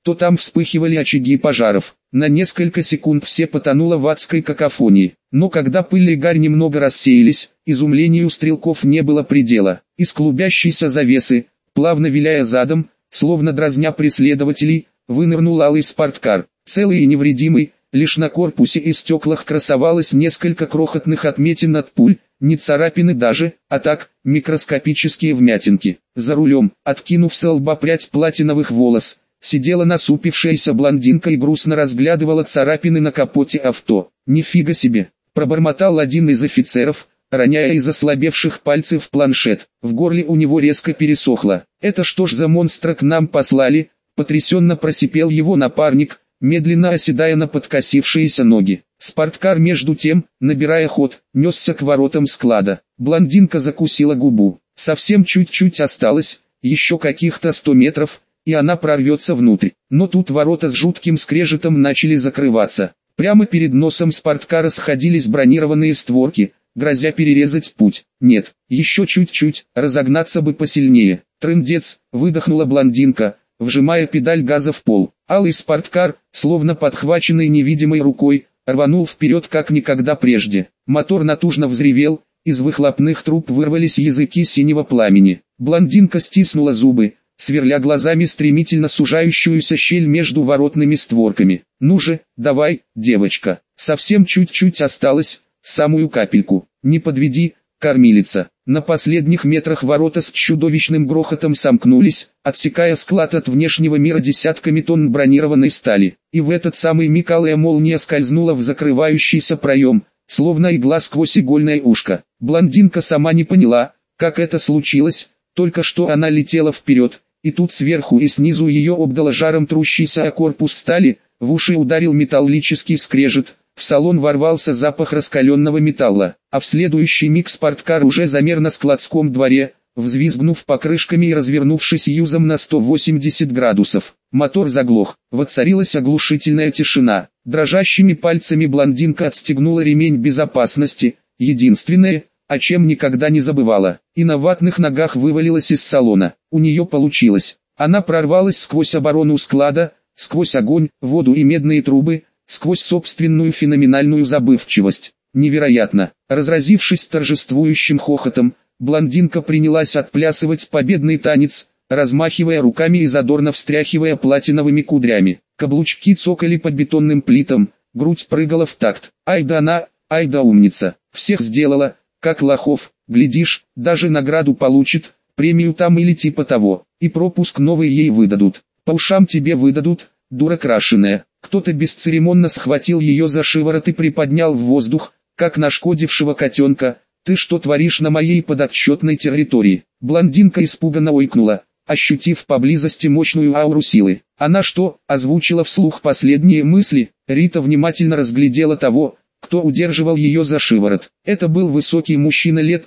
то там вспыхивали очаги пожаров. На несколько секунд все потонуло в адской какофонии. Но когда пыль и гарь немного рассеялись, изумлению стрелков не было предела. Из клубящейся завесы, плавно виляя задом, словно дразня преследователей, вынырнул алый спорткар. Целый и невредимый, лишь на корпусе и стеклах красовалось несколько крохотных отметин от пуль, не царапины даже, а так, микроскопические вмятинки. За рулем, откинув с лба прядь платиновых волос, сидела насупившаяся блондинка и грустно разглядывала царапины на капоте авто. «Нифига себе!» – пробормотал один из офицеров, роняя из ослабевших пальцев планшет. В горле у него резко пересохло. «Это что ж за монстра к нам послали?» – потрясенно просипел его напарник, медленно оседая на подкосившиеся ноги. Спорткар между тем, набирая ход, несся к воротам склада. Блондинка закусила губу. Совсем чуть-чуть осталось, еще каких-то 100 метров, и она прорвется внутрь. Но тут ворота с жутким скрежетом начали закрываться. Прямо перед носом спорткара сходились бронированные створки, грозя перерезать путь. Нет, еще чуть-чуть, разогнаться бы посильнее. «Трындец!» — выдохнула блондинка, вжимая педаль газа в пол. Алый спорткар, словно подхваченный невидимой рукой, рванул вперед как никогда прежде. Мотор натужно взревел, из выхлопных труб вырвались языки синего пламени. Блондинка стиснула зубы, сверля глазами стремительно сужающуюся щель между воротными створками. «Ну же, давай, девочка, совсем чуть-чуть осталось, самую капельку, не подведи, кормилица». На последних метрах ворота с чудовищным грохотом сомкнулись, отсекая склад от внешнего мира десятками тонн бронированной стали. И в этот самый миг алая молния скользнула в закрывающийся проем, словно игла сквозь игольное ушко. Блондинка сама не поняла, как это случилось, только что она летела вперед, и тут сверху и снизу ее обдало жаром трущийся о корпус стали, в уши ударил металлический скрежет. В салон ворвался запах раскаленного металла, а в следующий миг спорткар уже замер на складском дворе, взвизгнув покрышками и развернувшись юзом на 180 градусов. Мотор заглох, воцарилась оглушительная тишина. Дрожащими пальцами блондинка отстегнула ремень безопасности, единственное, о чем никогда не забывала, и на ватных ногах вывалилась из салона. У нее получилось. Она прорвалась сквозь оборону склада, сквозь огонь, воду и медные трубы, сквозь собственную феноменальную забывчивость. Невероятно! Разразившись торжествующим хохотом, блондинка принялась отплясывать победный танец, размахивая руками и задорно встряхивая платиновыми кудрями. Каблучки цокали по бетонным плитам, грудь прыгала в такт. Ай да она, ай да умница! Всех сделала, как лохов, глядишь, даже награду получит, премию там или типа того, и пропуск новый ей выдадут. По ушам тебе выдадут, дура крашеная. Кто-то бесцеремонно схватил ее за шиворот и приподнял в воздух, как нашкодившего котенка. «Ты что творишь на моей подотчетной территории?» Блондинка испуганно ойкнула, ощутив поблизости мощную ауру силы. Она что, озвучила вслух последние мысли? Рита внимательно разглядела того, кто удерживал ее за шиворот. Это был высокий мужчина лет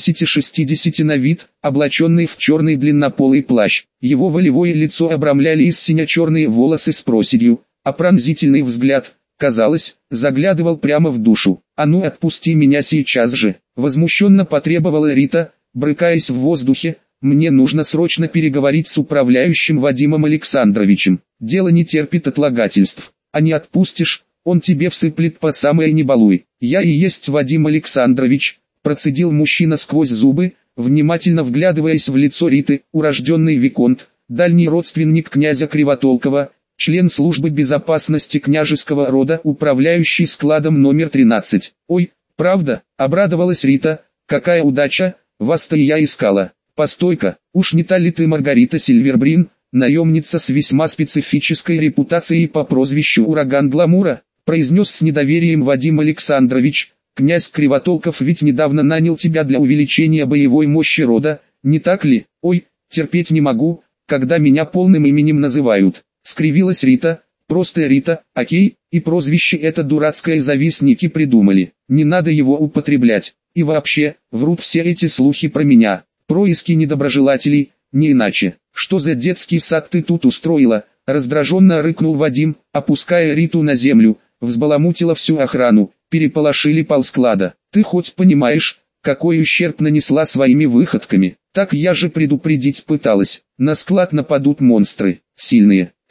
50-60 на вид, облаченный в черный длиннополый плащ. Его волевое лицо обрамляли из сине-черные волосы с проседью, а пронзительный взгляд, казалось, заглядывал прямо в душу. «А ну отпусти меня сейчас же!» — возмущенно потребовала Рита, брыкаясь в воздухе. «Мне нужно срочно переговорить с управляющим Вадимом Александровичем. Дело не терпит отлагательств. А не отпустишь, он тебе всыплет по самое не балуй». «Я и есть Вадим Александрович», — процедил мужчина сквозь зубы, внимательно вглядываясь в лицо Риты, урожденный виконт, дальний родственник князя Кривотолкова, член службы безопасности княжеского рода, управляющий складом номер 13. «Ой, правда?» — обрадовалась Рита. «Какая удача, вас-то и я искала. Постой-ка, уж не та ли ты Маргарита Сильвербрин, наемница с весьма специфической репутацией по прозвищу Ураган Гламура?» — произнес с недоверием Вадим Александрович. «Князь Кривотолков ведь недавно нанял тебя для увеличения боевой мощи рода, не так ли?» «Ой, терпеть не могу, когда меня полным именем называют», — скривилась Рита. «Просто Рита, окей, и прозвище это дурацкое завистники придумали, не надо его употреблять. И вообще, врут все эти слухи про меня, происки недоброжелателей, не иначе. Что за детский сад ты тут устроила?» — раздраженно рыкнул Вадим, опуская Риту на землю. «Взбаламутила всю охрану, переполошили полсклада. Ты хоть понимаешь, какой ущерб нанесла своими выходками? Так я же предупредить пыталась. На склад нападут монстры, сильные,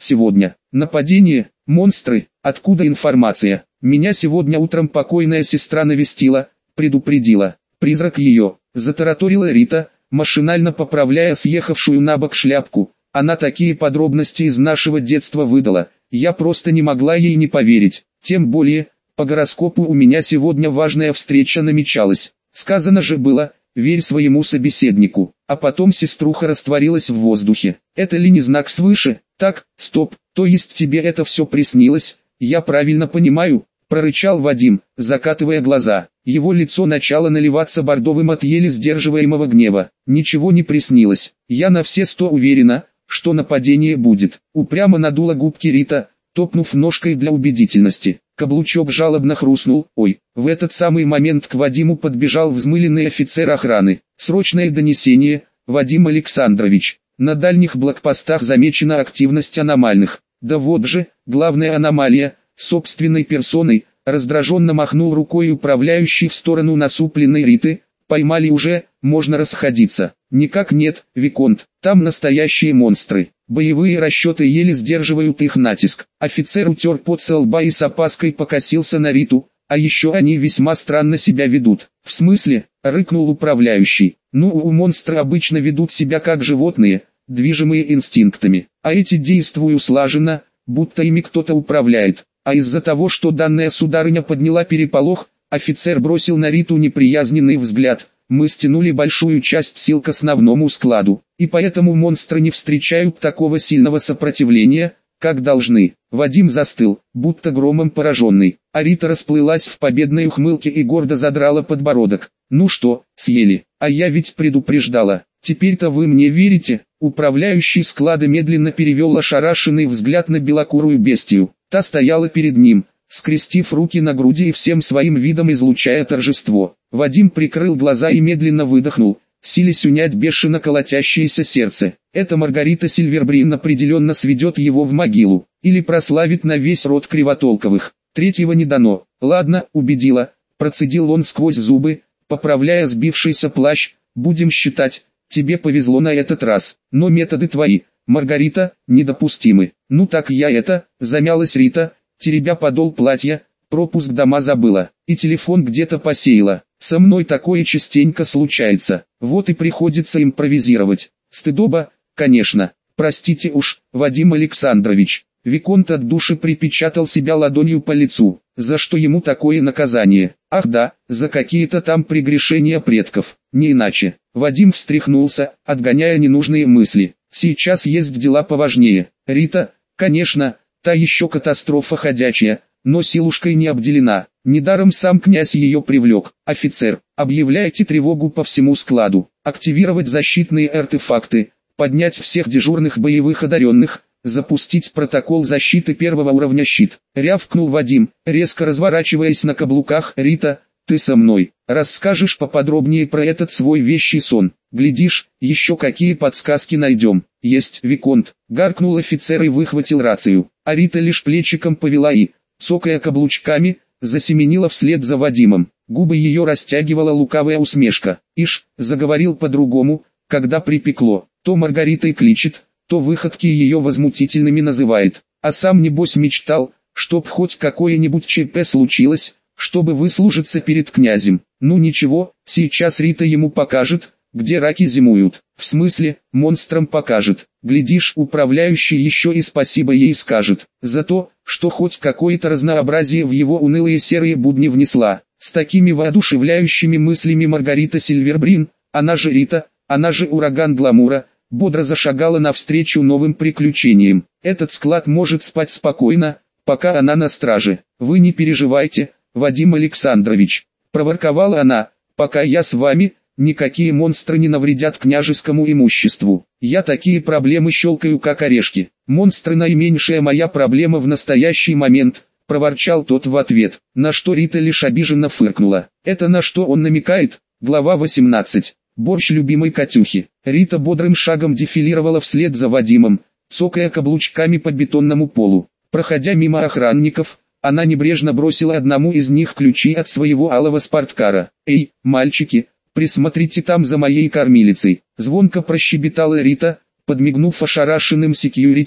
Сегодня. Нападение, монстры, откуда информация? Меня сегодня утром покойная сестра навестила, предупредила. Призрак ее, затараторила Рита, машинально поправляя съехавшую на бок шляпку. Она такие подробности из нашего детства выдала, я просто не могла ей не поверить. Тем более, по гороскопу у меня сегодня важная встреча намечалась. Сказано же было, верь своему собеседнику. А потом сеструха растворилась в воздухе. Это ли не знак свыше? Так, стоп, то есть тебе это все приснилось? Я правильно понимаю? Прорычал Вадим, закатывая глаза. Его лицо начало наливаться бордовым от еле сдерживаемого гнева. Ничего не приснилось. Я на все 100 уверена, что нападение будет. Упрямо надула губки Рита, топнув ножкой для убедительности. Каблучок жалобно хрустнул. Ой, в этот самый момент к Вадиму подбежал взмыленный офицер охраны. Срочное донесение, Вадим Александрович. На дальних блокпостах замечена активность аномальных. Да вот же, главная аномалия, собственной персоной, раздраженно махнул рукой управляющий в сторону насупленной Риты. Поймали уже, можно расходиться. Никак нет, Виконт, там настоящие монстры. Боевые расчеты еле сдерживают их натиск. Офицер утер пот со лба и с опаской покосился на Риту, а еще они весьма странно себя ведут. В смысле, рыкнул управляющий. Ну, у монстра обычно ведут себя как животные, движимые инстинктами, а эти действуют слаженно, будто ими кто-то управляет. А из-за того, что данная сударыня подняла переполох, офицер бросил на Риту неприязненный взгляд. Мы стянули большую часть сил к основному складу, и поэтому монстры не встречают такого сильного сопротивления, как должны. Вадим застыл, будто громом пораженный, а Рита расплылась в победной ухмылке и гордо задрала подбородок. Ну что, съели, а я ведь предупреждала. Теперь-то вы мне верите? Управляющий склада медленно перевел ошарашенный взгляд на белокурую бестию. Та стояла перед ним, скрестив руки на груди и всем своим видом излучая торжество. Вадим прикрыл глаза и медленно выдохнул, силясь унять бешено колотящееся сердце. Эта Маргарита Сильвербрин определенно сведет его в могилу, или прославит на весь род Кривотолковых. Третьего не дано. Ладно, убедила, процедил он сквозь зубы, поправляя сбившийся плащ. Будем считать, тебе повезло на этот раз, но методы твои, Маргарита, недопустимы. Ну так я замялась Рита, теребя подол платья, пропуск дома забыла, и телефон где-то посеяла. Со мной такое частенько случается, вот и приходится импровизировать. Стыдоба, конечно. Простите уж, Вадим Александрович. Виконт от души припечатал себя ладонью по лицу. За что ему такое наказание? Ах да, за какие-то там прегрешения предков, не иначе. Вадим встряхнулся, отгоняя ненужные мысли. Сейчас есть дела поважнее. Рита, конечно, та еще катастрофа ходячая, но силушкой не обделена. Недаром сам князь ее привлек. Офицер, объявляйте тревогу по всему складу, активировать защитные артефакты, поднять всех дежурных боевых одаренных, запустить протокол защиты первого уровня щит. Рявкнул Вадим, резко разворачиваясь на каблуках. Рита, ты со мной, расскажешь поподробнее про этот свой вещий сон. Глядишь, еще какие подсказки найдем. Есть, Виконт, гаркнул офицер и выхватил рацию. А Рита лишь плечиком повела и, цокая каблучками, засеменила вслед за Вадимом. Губы ее растягивала лукавая усмешка. Ишь, заговорил по-другому, когда припекло. То Маргаритой кличет, то выходки ее возмутительными называет. А сам небось мечтал, чтоб хоть какое-нибудь ЧП случилось, чтобы выслужиться перед князем. Ну ничего, сейчас Рита ему покажет, где раки зимуют. В смысле, монстрам покажет. Глядишь, управляющий еще и спасибо ей скажет, за то, что хоть какое-то разнообразие в его унылые серые будни внесла. С такими воодушевляющими мыслями Маргарита Сильвербрин, она же Рита, она же ураган гламура, бодро зашагала навстречу новым приключениям. Этот склад может спать спокойно, пока она на страже. Вы не переживайте, Вадим Александрович, проворковала она, пока я с вами, никакие монстры не навредят княжескому имуществу. Я такие проблемы щелкаю как орешки. Монстры наименьшая моя проблема в настоящий момент, проворчал тот в ответ, на что Рита лишь обиженно фыркнула. Это на что он намекает? Глава 18. Борщ любимой Катюхи. Рита бодрым шагом дефилировала вслед за Вадимом, цокая каблучками по бетонному полу. Проходя мимо охранников, она небрежно бросила одному из них ключи от своего алого спорткара. «Эй, мальчики, присмотрите там за моей кормилицей», — звонко прощебетала Рита, подмигнув ошарашенным секьюрити,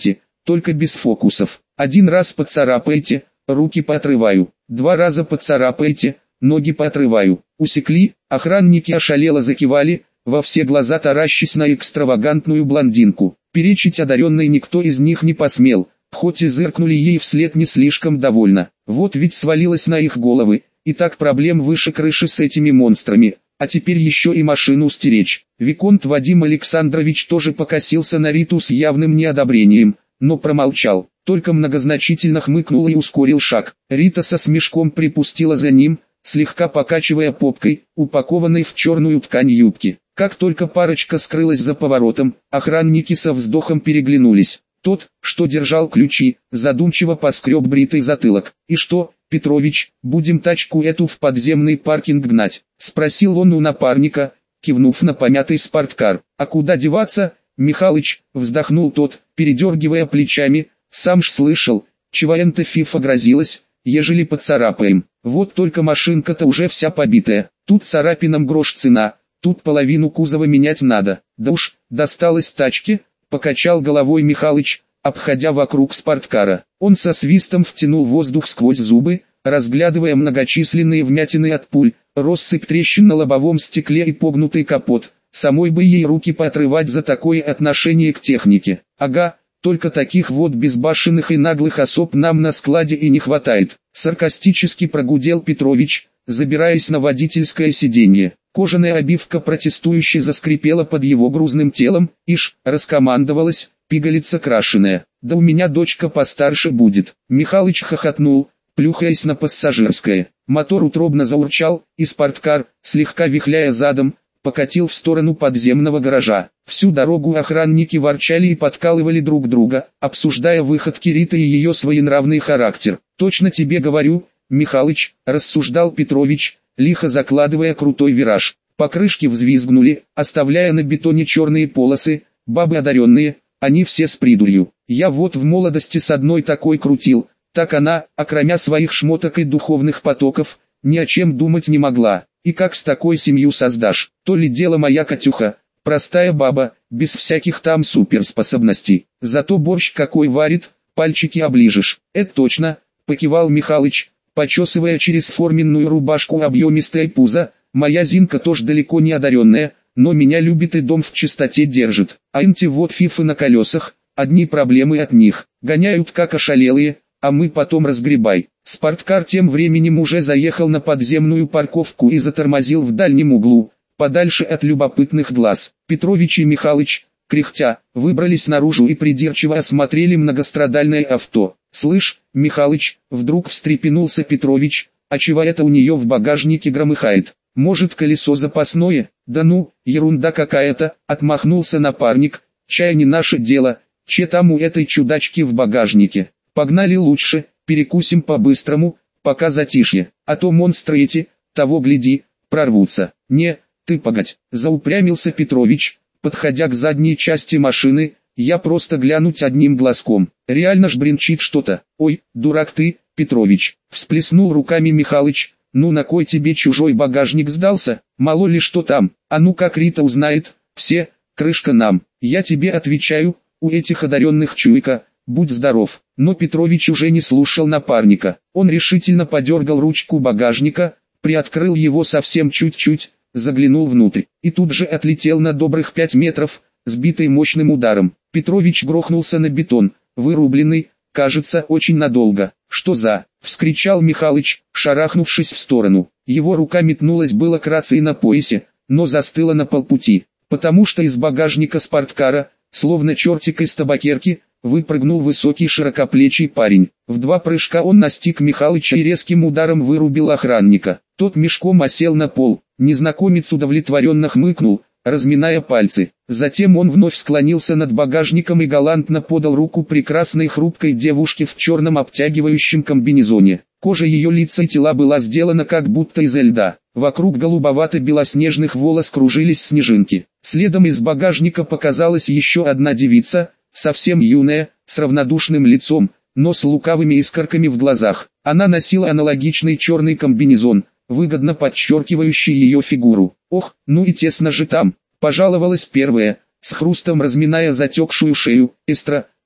только без фокусов. 1 раз поцарапаете, руки поотрываю, 2 раза поцарапаете, ноги поотрываю. Усекли, охранники ошалело закивали, во все глаза таращась на экстравагантную блондинку. Перечить одаренной никто из них не посмел, хоть и зыркнули ей вслед не слишком довольно. Вот ведь свалилось на их головы, и так проблем выше крыши с этими монстрами, а теперь еще и машину стеречь. Виконт Вадим Александрович тоже покосился на Риту с явным неодобрением, но промолчал, только многозначительно хмыкнул и ускорил шаг. Рита со смешком припустила за ним, слегка покачивая попкой, упакованной в черную ткань юбки. Как только парочка скрылась за поворотом, охранники со вздохом переглянулись. Тот, что держал ключи, задумчиво поскреб бритый затылок. «И что, Петрович, будем тачку эту в подземный паркинг гнать?» — спросил он у напарника, кивнув на помятый спорткар. «А куда деваться, Михалыч?» — вздохнул тот, передергивая плечами. «Сам ж слышал, чего-то фифа грозилась, ежели поцарапаем. Вот только машинка-то уже вся побитая, тут царапинам грош цена, тут половину кузова менять надо. Да уж, досталось тачке», — покачал головой Михалыч, обходя вокруг спорткара. Он со свистом втянул воздух сквозь зубы, разглядывая многочисленные вмятины от пуль, россыпь трещин на лобовом стекле и погнутый капот. Самой бы ей руки поотрывать за такое отношение к технике. «Ага, только таких вот безбашенных и наглых особ нам на складе и не хватает», — саркастически прогудел Петрович, забираясь на водительское сиденье. Кожаная обивка протестующе заскрипела под его грузным телом. «Ишь», — раскомандовалась, — «пигалица крашеная, да у меня дочка постарше будет». Михалыч хохотнул, плюхаясь на пассажирское. Мотор утробно заурчал, и спорткар, слегка вихляя задом, покатил в сторону подземного гаража. Всю дорогу охранники ворчали и подкалывали друг друга, обсуждая выходки Риты и ее своенравный характер. «Точно тебе говорю, Михалыч», — рассуждал Петрович, лихо закладывая крутой вираж. Покрышки взвизгнули, оставляя на бетоне черные полосы. Бабы одаренные, они все с придурью. Я вот в молодости с одной такой крутил, так она, окромя своих шмоток и духовных потоков, ни о чем думать не могла. И как с такой семью создашь? То ли дело моя Катюха, простая баба, без всяких там суперспособностей. Зато борщ какой варит, пальчики оближешь. Это точно, покивал Михалыч, почесывая через форменную рубашку объемистое пузо. Моя Зинка тоже далеко не одаренная, но меня любит и дом в чистоте держит. А инти вот фифы на колесах, одни проблемы от них. Гоняют как ошалелые, а мы потом разгребай. Спорткар тем временем уже заехал на подземную парковку и затормозил в дальнем углу, подальше от любопытных глаз. Петрович и Михалыч, кряхтя, выбрались наружу и придирчиво осмотрели многострадальное авто. «Слышь, Михалыч», — вдруг встрепенулся Петрович, — «а чего это у нее в багажнике громыхает? Может, колесо запасное?» «Да ну, ерунда какая-то», — отмахнулся напарник, — «чай не наше дело, че там у этой чудачки в багажнике. Погнали лучше, перекусим по-быстрому, пока затишье, а то монстры эти, того гляди, прорвутся». «Не, ты погодь», — заупрямился Петрович, подходя к задней части машины, — «я просто глянуть одним глазком, реально ж бренчит что-то». «Ой, дурак ты, Петрович», — всплеснул руками Михалыч, — «ну на кой тебе чужой багажник сдался, мало ли что там, а ну как Рита узнает, все, крышка нам». «Я тебе отвечаю, у этих одаренных чуйка, будь здоров». Но Петрович уже не слушал напарника. Он решительно подергал ручку багажника, приоткрыл его совсем чуть-чуть, заглянул внутрь, и тут же отлетел на добрых 5 метров, сбитый мощным ударом. Петрович грохнулся на бетон, вырубленный, кажется, очень надолго. «Что за?» — вскричал Михалыч, шарахнувшись в сторону. Его рука метнулась было к рации на поясе, но застыла на полпути, потому что из багажника спорткара, словно чертик из табакерки, выпрыгнул высокий широкоплечий парень. В 2 прыжка он настиг Михалыча и резким ударом вырубил охранника. Тот мешком осел на пол. Незнакомец удовлетворенно хмыкнул, разминая пальцы. Затем он вновь склонился над багажником и галантно подал руку прекрасной хрупкой девушке в черном обтягивающем комбинезоне. Кожа ее лица и тела была сделана как будто из льда. Вокруг голубовато-белоснежных волос кружились снежинки. Следом из багажника показалась еще одна девица, совсем юная, с равнодушным лицом, но с лукавыми искорками в глазах. Она носила аналогичный черный комбинезон, выгодно подчеркивающий ее фигуру. «Ох, ну и тесно же там», — пожаловалась первая, с хрустом разминая затекшую шею. «Эстра,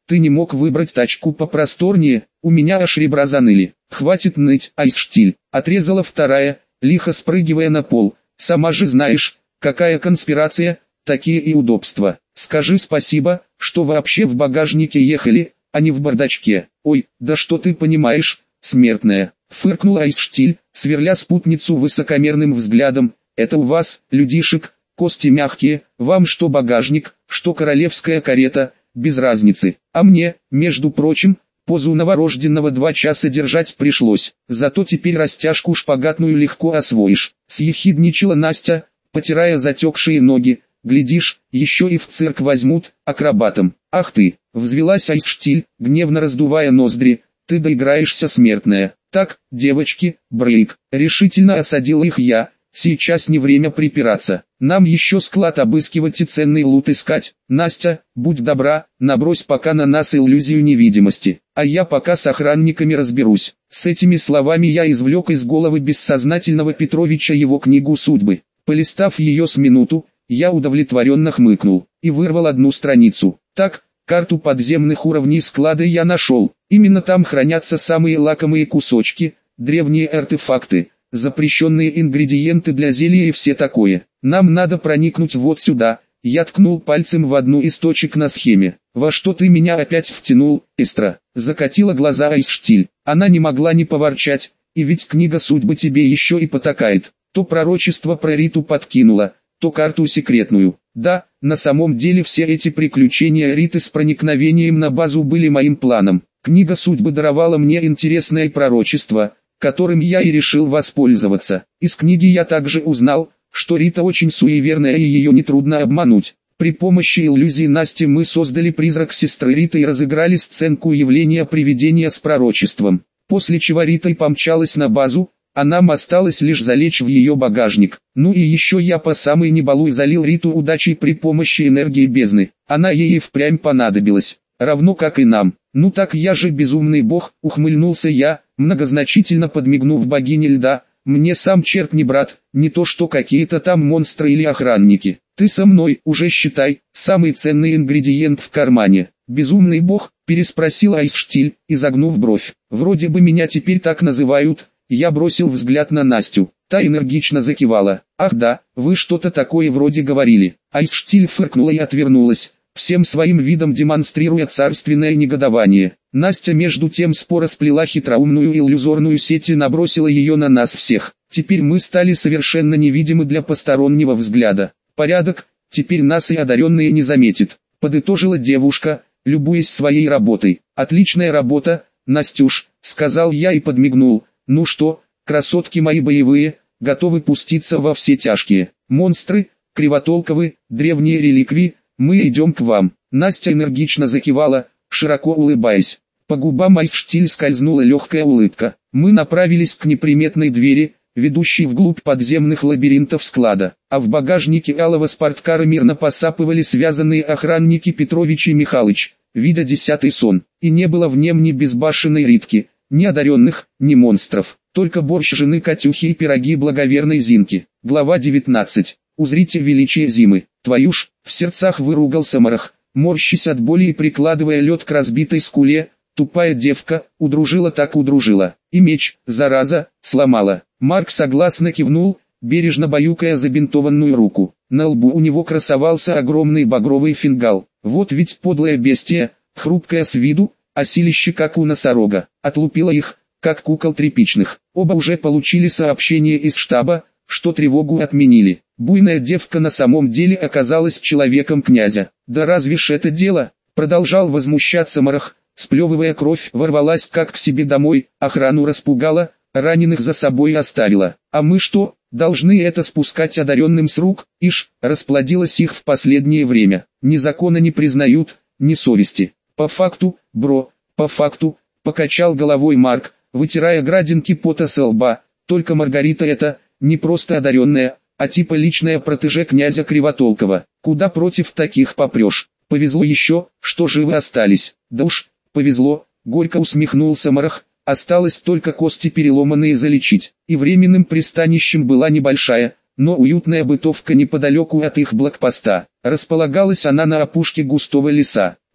Ты не мог выбрать тачку попросторнее, у меня аж ребра заныли. Хватит ныть, Айсштиль, отрезала вторая, лихо спрыгивая на пол. Сама же знаешь, какая конспирация, такие и удобства. Скажи спасибо, что вообще в багажнике ехали, а не в бардачке. Ой, да что ты понимаешь, смертная, фыркнула Айсштиль, сверля спутницу высокомерным взглядом. Это у вас, людишек, кости мягкие, вам что багажник, что королевская карета, без разницы. А мне, между прочим, позу новорожденного 2 часа держать пришлось, зато теперь растяжку шпагатную легко освоишь. Съехидничала Настя, потирая затекшие ноги. Глядишь, еще и в цирк возьмут, акробатом. Ах ты, взвелась Айсштиль, гневно раздувая ноздри, ты доиграешься, смертная. Так, девочки, брейк, решительно осадил их я, сейчас не время припираться. Нам еще склад обыскивать и ценный лут искать. Настя, будь добра, набрось пока на нас иллюзию невидимости, а я пока с охранниками разберусь. С этими словами я извлек из головы бессознательного Петровича его книгу судьбы. Полистав ее с минуту, я удовлетворенно хмыкнул и вырвал одну страницу. Так, карту подземных уровней склада я нашел. Именно там хранятся самые лакомые кусочки, древние артефакты, запрещенные ингредиенты для зелья и все такое. Нам надо проникнуть вот сюда. Я ткнул пальцем в одну из точек на схеме. Во что ты меня опять втянул, Эстра? Закатила глаза Айсштиль. Она не могла не поворчать, и ведь книга судьбы тебе еще и потакает. То пророчество про Риту подкинула, то карту секретную. Да, на самом деле все эти приключения Риты с проникновением на базу были моим планом. Книга судьбы даровала мне интересное пророчество, которым я и решил воспользоваться. Из книги я также узнал, что Рита очень суеверная и ее нетрудно обмануть. При помощи иллюзии Насти мы создали призрак сестры Риты и разыграли сценку явления привидения с пророчеством. После чего Рита и помчалась на базу, а нам осталось лишь залечь в ее багажник. Ну и еще я по самой небалуй залил Риту удачей при помощи энергии бездны. Она ей и впрямь понадобилась, равно как и нам. Ну так я же безумный бог, ухмыльнулся я, многозначительно подмигнув богине льда. Мне сам черт не брат, не то что какие-то там монстры или охранники. Ты со мной, уже считай, самый ценный ингредиент в кармане. Безумный бог, переспросил Айсштиль, изогнув бровь. Вроде бы меня теперь так называют. Я бросил взгляд на Настю, та энергично закивала. Ах да, вы что-то такое вроде говорили. Айсштиль фыркнула и отвернулась, всем своим видом демонстрируя царственное негодование. Настя между тем споро сплела хитроумную иллюзорную сеть и набросила ее на нас всех. Теперь мы стали совершенно невидимы для постороннего взгляда. Порядок, теперь нас и одаренные не заметит, подытожила девушка, любуясь своей работой. Отличная работа, Настюш, сказал я и подмигнул. Ну что, красотки мои боевые, готовы пуститься во все тяжкие. Монстры, кривотолковы, древние реликвии, мы идем к вам. Настя энергично закивала, широко улыбаясь. По губам Айсштиль скользнула легкая улыбка. Мы направились к неприметной двери, ведущей вглубь подземных лабиринтов склада. А в багажнике алого спорткара мирно посапывали связанные охранники Петрович и Михалыч, видя 10-й сон. И не было в нем ни безбашенной Ритки, ни одаренных, ни монстров, только борщ жены Катюхи и пироги благоверной Зинки. Глава 19. Узрите величие зимы. Твою ж, в сердцах выругался Марах, морщись от боли и прикладывая лед к разбитой скуле. Тупая девка, удружила так удружила. И меч, зараза, сломала. Марк согласно кивнул, бережно баюкая забинтованную руку. На лбу у него красовался огромный багровый фингал. Вот ведь подлая бестия, хрупкая с виду, а силище как у носорога. Отлупила их, как кукол тряпичных. Оба уже получили сообщение из штаба, что тревогу отменили. Буйная девка на самом деле оказалась человеком князя. Да разве ж это дело? Продолжал возмущаться Марах, сплевывая кровь, ворвалась как к себе домой, охрану распугала, раненых за собой оставила. А мы что, должны это спускать одаренным с рук? Ишь, расплодилось их в последнее время. Ни закона не признают, ни совести. По факту, бро, по факту, покачал головой Марк, вытирая градинки пота со лба. Только Маргарита это, не просто одаренная, а типа личная протеже князя Кривотолкова. Куда против таких попрешь? Повезло еще, что живы остались. Да уж, повезло, горько усмехнулся Марах. Осталось только кости переломанные залечить. И временным пристанищем была небольшая, но уютная бытовка неподалеку от их блокпоста. Располагалась она на опушке густого леса.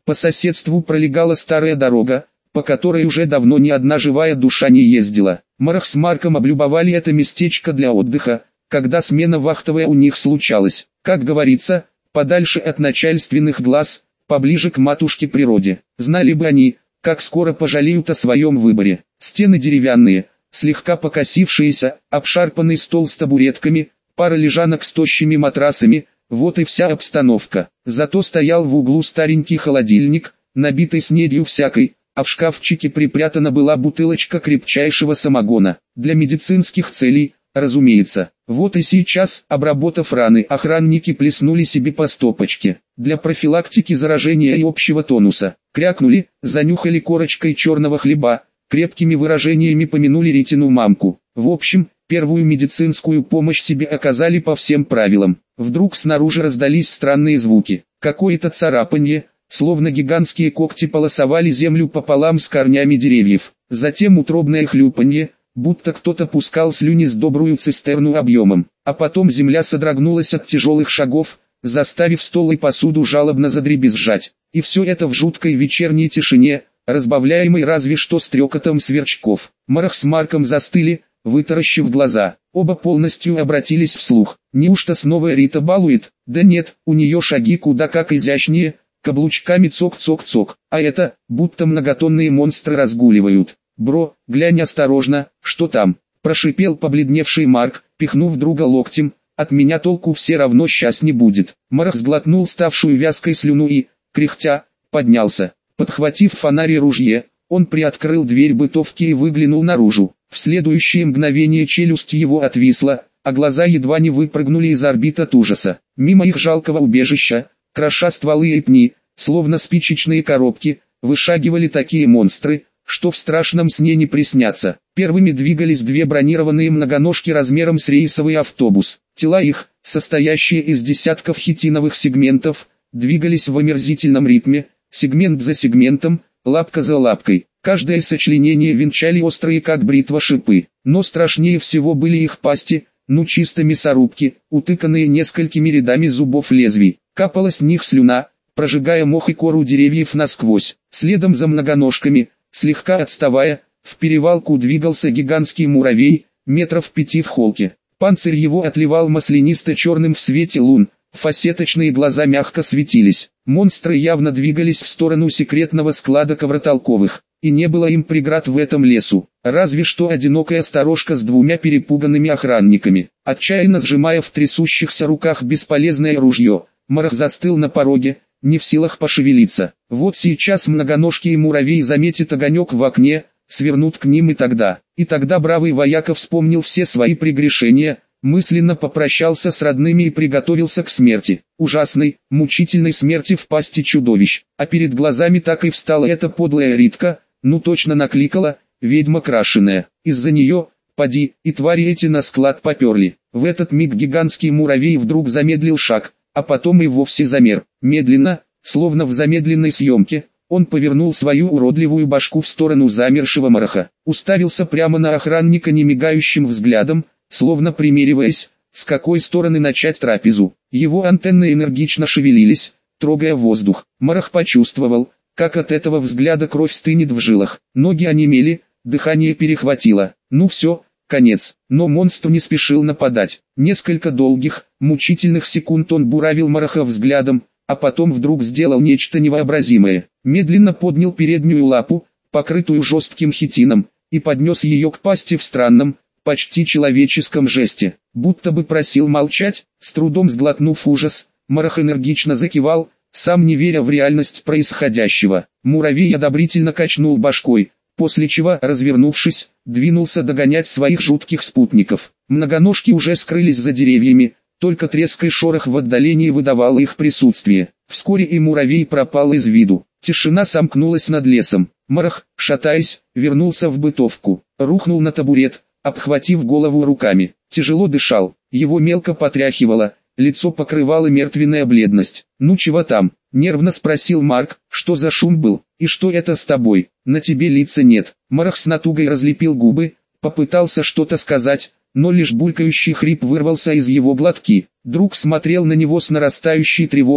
По соседству пролегала старая дорога, по которой уже давно ни одна живая душа не ездила. Марах с Марком облюбовали это местечко для отдыха, когда смена вахтовая у них случалась. Как говорится, подальше от начальственных глаз, поближе к матушке природе. Знали бы они, как скоро пожалеют о своем выборе. Стены деревянные, слегка покосившиеся, обшарпанный стол с табуретками, пара лежанок с тощими матрасами, вот и вся обстановка. Зато стоял в углу старенький холодильник, набитый снедью всякой, а в шкафчике припрятана была бутылочка крепчайшего самогона. Для медицинских целей, разумеется. Вот и сейчас, обработав раны, охранники плеснули себе по стопочке. Для профилактики заражения и общего тонуса. Крякнули, занюхали корочкой черного хлеба, крепкими выражениями помянули Ритину мамку. В общем, первую медицинскую помощь себе оказали по всем правилам. Вдруг снаружи раздались странные звуки. Какое-то царапанье, словно гигантские когти полосовали землю пополам с корнями деревьев. Затем утробное хлюпанье, будто кто-то пускал слюни с добрую цистерну объемом. А потом земля содрогнулась от тяжелых шагов, заставив стол и посуду жалобно задребезжать. И все это в жуткой вечерней тишине, разбавляемой разве что стрекотом сверчков. Марах с Марком застыли, вытаращив глаза. Оба полностью обратились вслух. Неужто снова Рита балует? Да нет, у нее шаги куда как изящнее, каблучками цок-цок-цок. А это, будто многотонные монстры разгуливают. «Бро, глянь осторожно, что там?» – прошипел побледневший Марк, пихнув друга локтем. «От меня толку все равно сейчас не будет». Марах сглотнул ставшую вязкой слюну и, кряхтя, поднялся. Подхватив фонарь и ружье, он приоткрыл дверь бытовки и выглянул наружу. В следующее мгновение челюсть его отвисла, а глаза едва не выпрыгнули из орбит от ужаса. Мимо их жалкого убежища, кроша стволы и пни, словно спичечные коробки, вышагивали такие монстры, что в страшном сне не приснятся. Первыми двигались две бронированные многоножки размером с рейсовый автобус. Тела их, состоящие из десятков хитиновых сегментов, двигались в омерзительном ритме, сегмент за сегментом, лапка за лапкой. Каждое сочленение венчали острые как бритва шипы. Но страшнее всего были их пасти, чисто мясорубки, утыканные несколькими рядами зубов лезвий. Капала с них слюна, прожигая мох и кору деревьев насквозь. Следом за многоножками, слегка отставая, в перевалку двигался гигантский муравей, метров 5 в холке. Панцирь его отливал маслянисто-черным в свете лун, фасеточные глаза мягко светились. Монстры явно двигались в сторону секретного склада Ковротолковых, и не было им преград в этом лесу, разве что одинокая сторожка с двумя перепуганными охранниками. Отчаянно сжимая в трясущихся руках бесполезное ружье, Марах застыл на пороге, не в силах пошевелиться. Вот сейчас многоножки и муравей заметят огонек в окне, свернут к ним и тогда бравый вояка вспомнил все свои прегрешения, мысленно попрощался с родными и приготовился к смерти. Ужасной, мучительной смерти в пасти чудовищ. А перед глазами так и встала эта подлая Ритка, точно накликала, ведьма крашеная. Из-за нее, поди, и твари эти на склад поперли. В этот миг гигантский муравей вдруг замедлил шаг, а потом и вовсе замер. Медленно, словно в замедленной съемке, он повернул свою уродливую башку в сторону замершего Мараха. Уставился прямо на охранника немигающим взглядом, словно примериваясь, с какой стороны начать трапезу. Его антенны энергично шевелились, трогая воздух. Марах почувствовал, как от этого взгляда кровь стынет в жилах. Ноги онемели, дыхание перехватило. Все, конец. Но монстр не спешил нападать. Несколько долгих, мучительных секунд он буравил Мараха взглядом, а потом вдруг сделал нечто невообразимое. Медленно поднял переднюю лапу, покрытую жестким хитином, и поднес ее к пасти в странном, почти человеческом жесте, будто бы просил молчать. С трудом сглотнув ужас, Марах энергично закивал, сам не веря в реальность происходящего. Муравей одобрительно качнул башкой, после чего, развернувшись, двинулся догонять своих жутких спутников. Многоножки уже скрылись за деревьями, только треск и шорох в отдалении выдавал их присутствие. Вскоре и муравей пропал из виду. Тишина сомкнулась над лесом. Марах, шатаясь, вернулся в бытовку, рухнул на табурет, обхватив голову руками. Тяжело дышал, его мелко потряхивало, лицо покрывало мертвенная бледность. Чего там?» — нервно спросил Марк. «Что за шум был? И что это с тобой? На тебе лица нет». Марах с натугой разлепил губы, попытался что-то сказать, но лишь булькающий хрип вырвался из его глотки. Друг смотрел на него с нарастающей тревогой,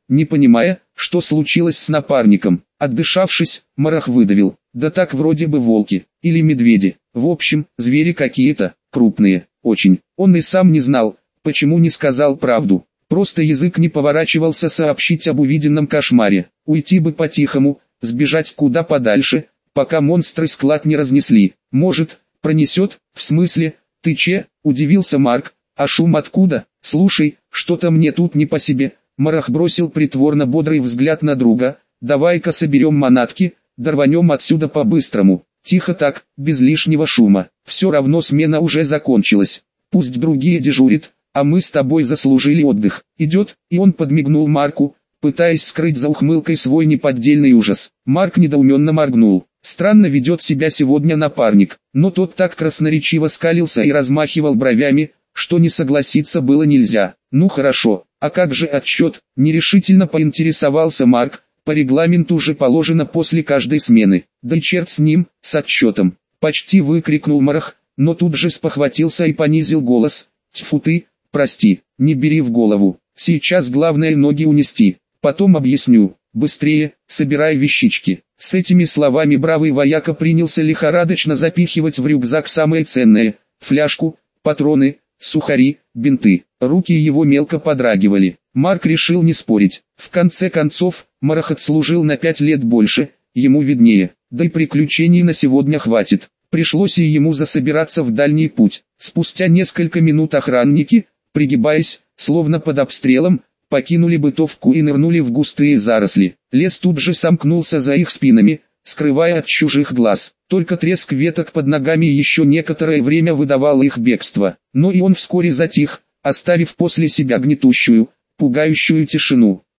не понимая, что случилось с напарником. Отдышавшись, Марах выдавил: да так вроде бы волки, или медведи, в общем, звери какие-то, крупные, очень. Он и сам не знал, почему не сказал правду. Просто язык не поворачивался сообщить об увиденном кошмаре. Уйти бы по-тихому, сбежать куда подальше, пока монстры склад не разнесли. Может, пронесет, в смысле, ты че, удивился Марк, а шум откуда? Слушай, что-то мне тут не по себе. Марах бросил притворно бодрый взгляд на друга. Давай-ка соберем манатки, да рванем отсюда по-быстрому. Тихо так, без лишнего шума. Все равно смена уже закончилась. Пусть другие дежурят, а мы с тобой заслужили отдых. Идет, и он подмигнул Марку, пытаясь скрыть за ухмылкой свой неподдельный ужас. Марк недоуменно моргнул. Странно ведет себя сегодня напарник, но тот так красноречиво скалился и размахивал бровями, что не согласиться было нельзя. Ну хорошо, а как же отсчет? Нерешительно поинтересовался Марк. По регламенту же положено после каждой смены. Да и черт с ним, с отсчетом. Почти выкрикнул Марах, но тут же спохватился и понизил голос. Тьфу ты, прости, не бери в голову. Сейчас главное ноги унести. Потом объясню. Быстрее, собирай вещички. С этими словами бравый вояка принялся лихорадочно запихивать в рюкзак самое ценное. Фляжку, патроны, сухари, бинты. Руки его мелко подрагивали. Марк решил не спорить. В конце концов, Марах отслужил на 5 лет больше, ему виднее. Да и приключений на сегодня хватит. Пришлось и ему засобираться в дальний путь. Спустя несколько минут охранники, пригибаясь, словно под обстрелом, покинули бытовку и нырнули в густые заросли. Лес тут же сомкнулся за их спинами, скрывая от чужих глаз. Только треск веток под ногами еще некоторое время выдавал их бегство. Но и он вскоре затих, оставив после себя гнетущую, пугающую тишину.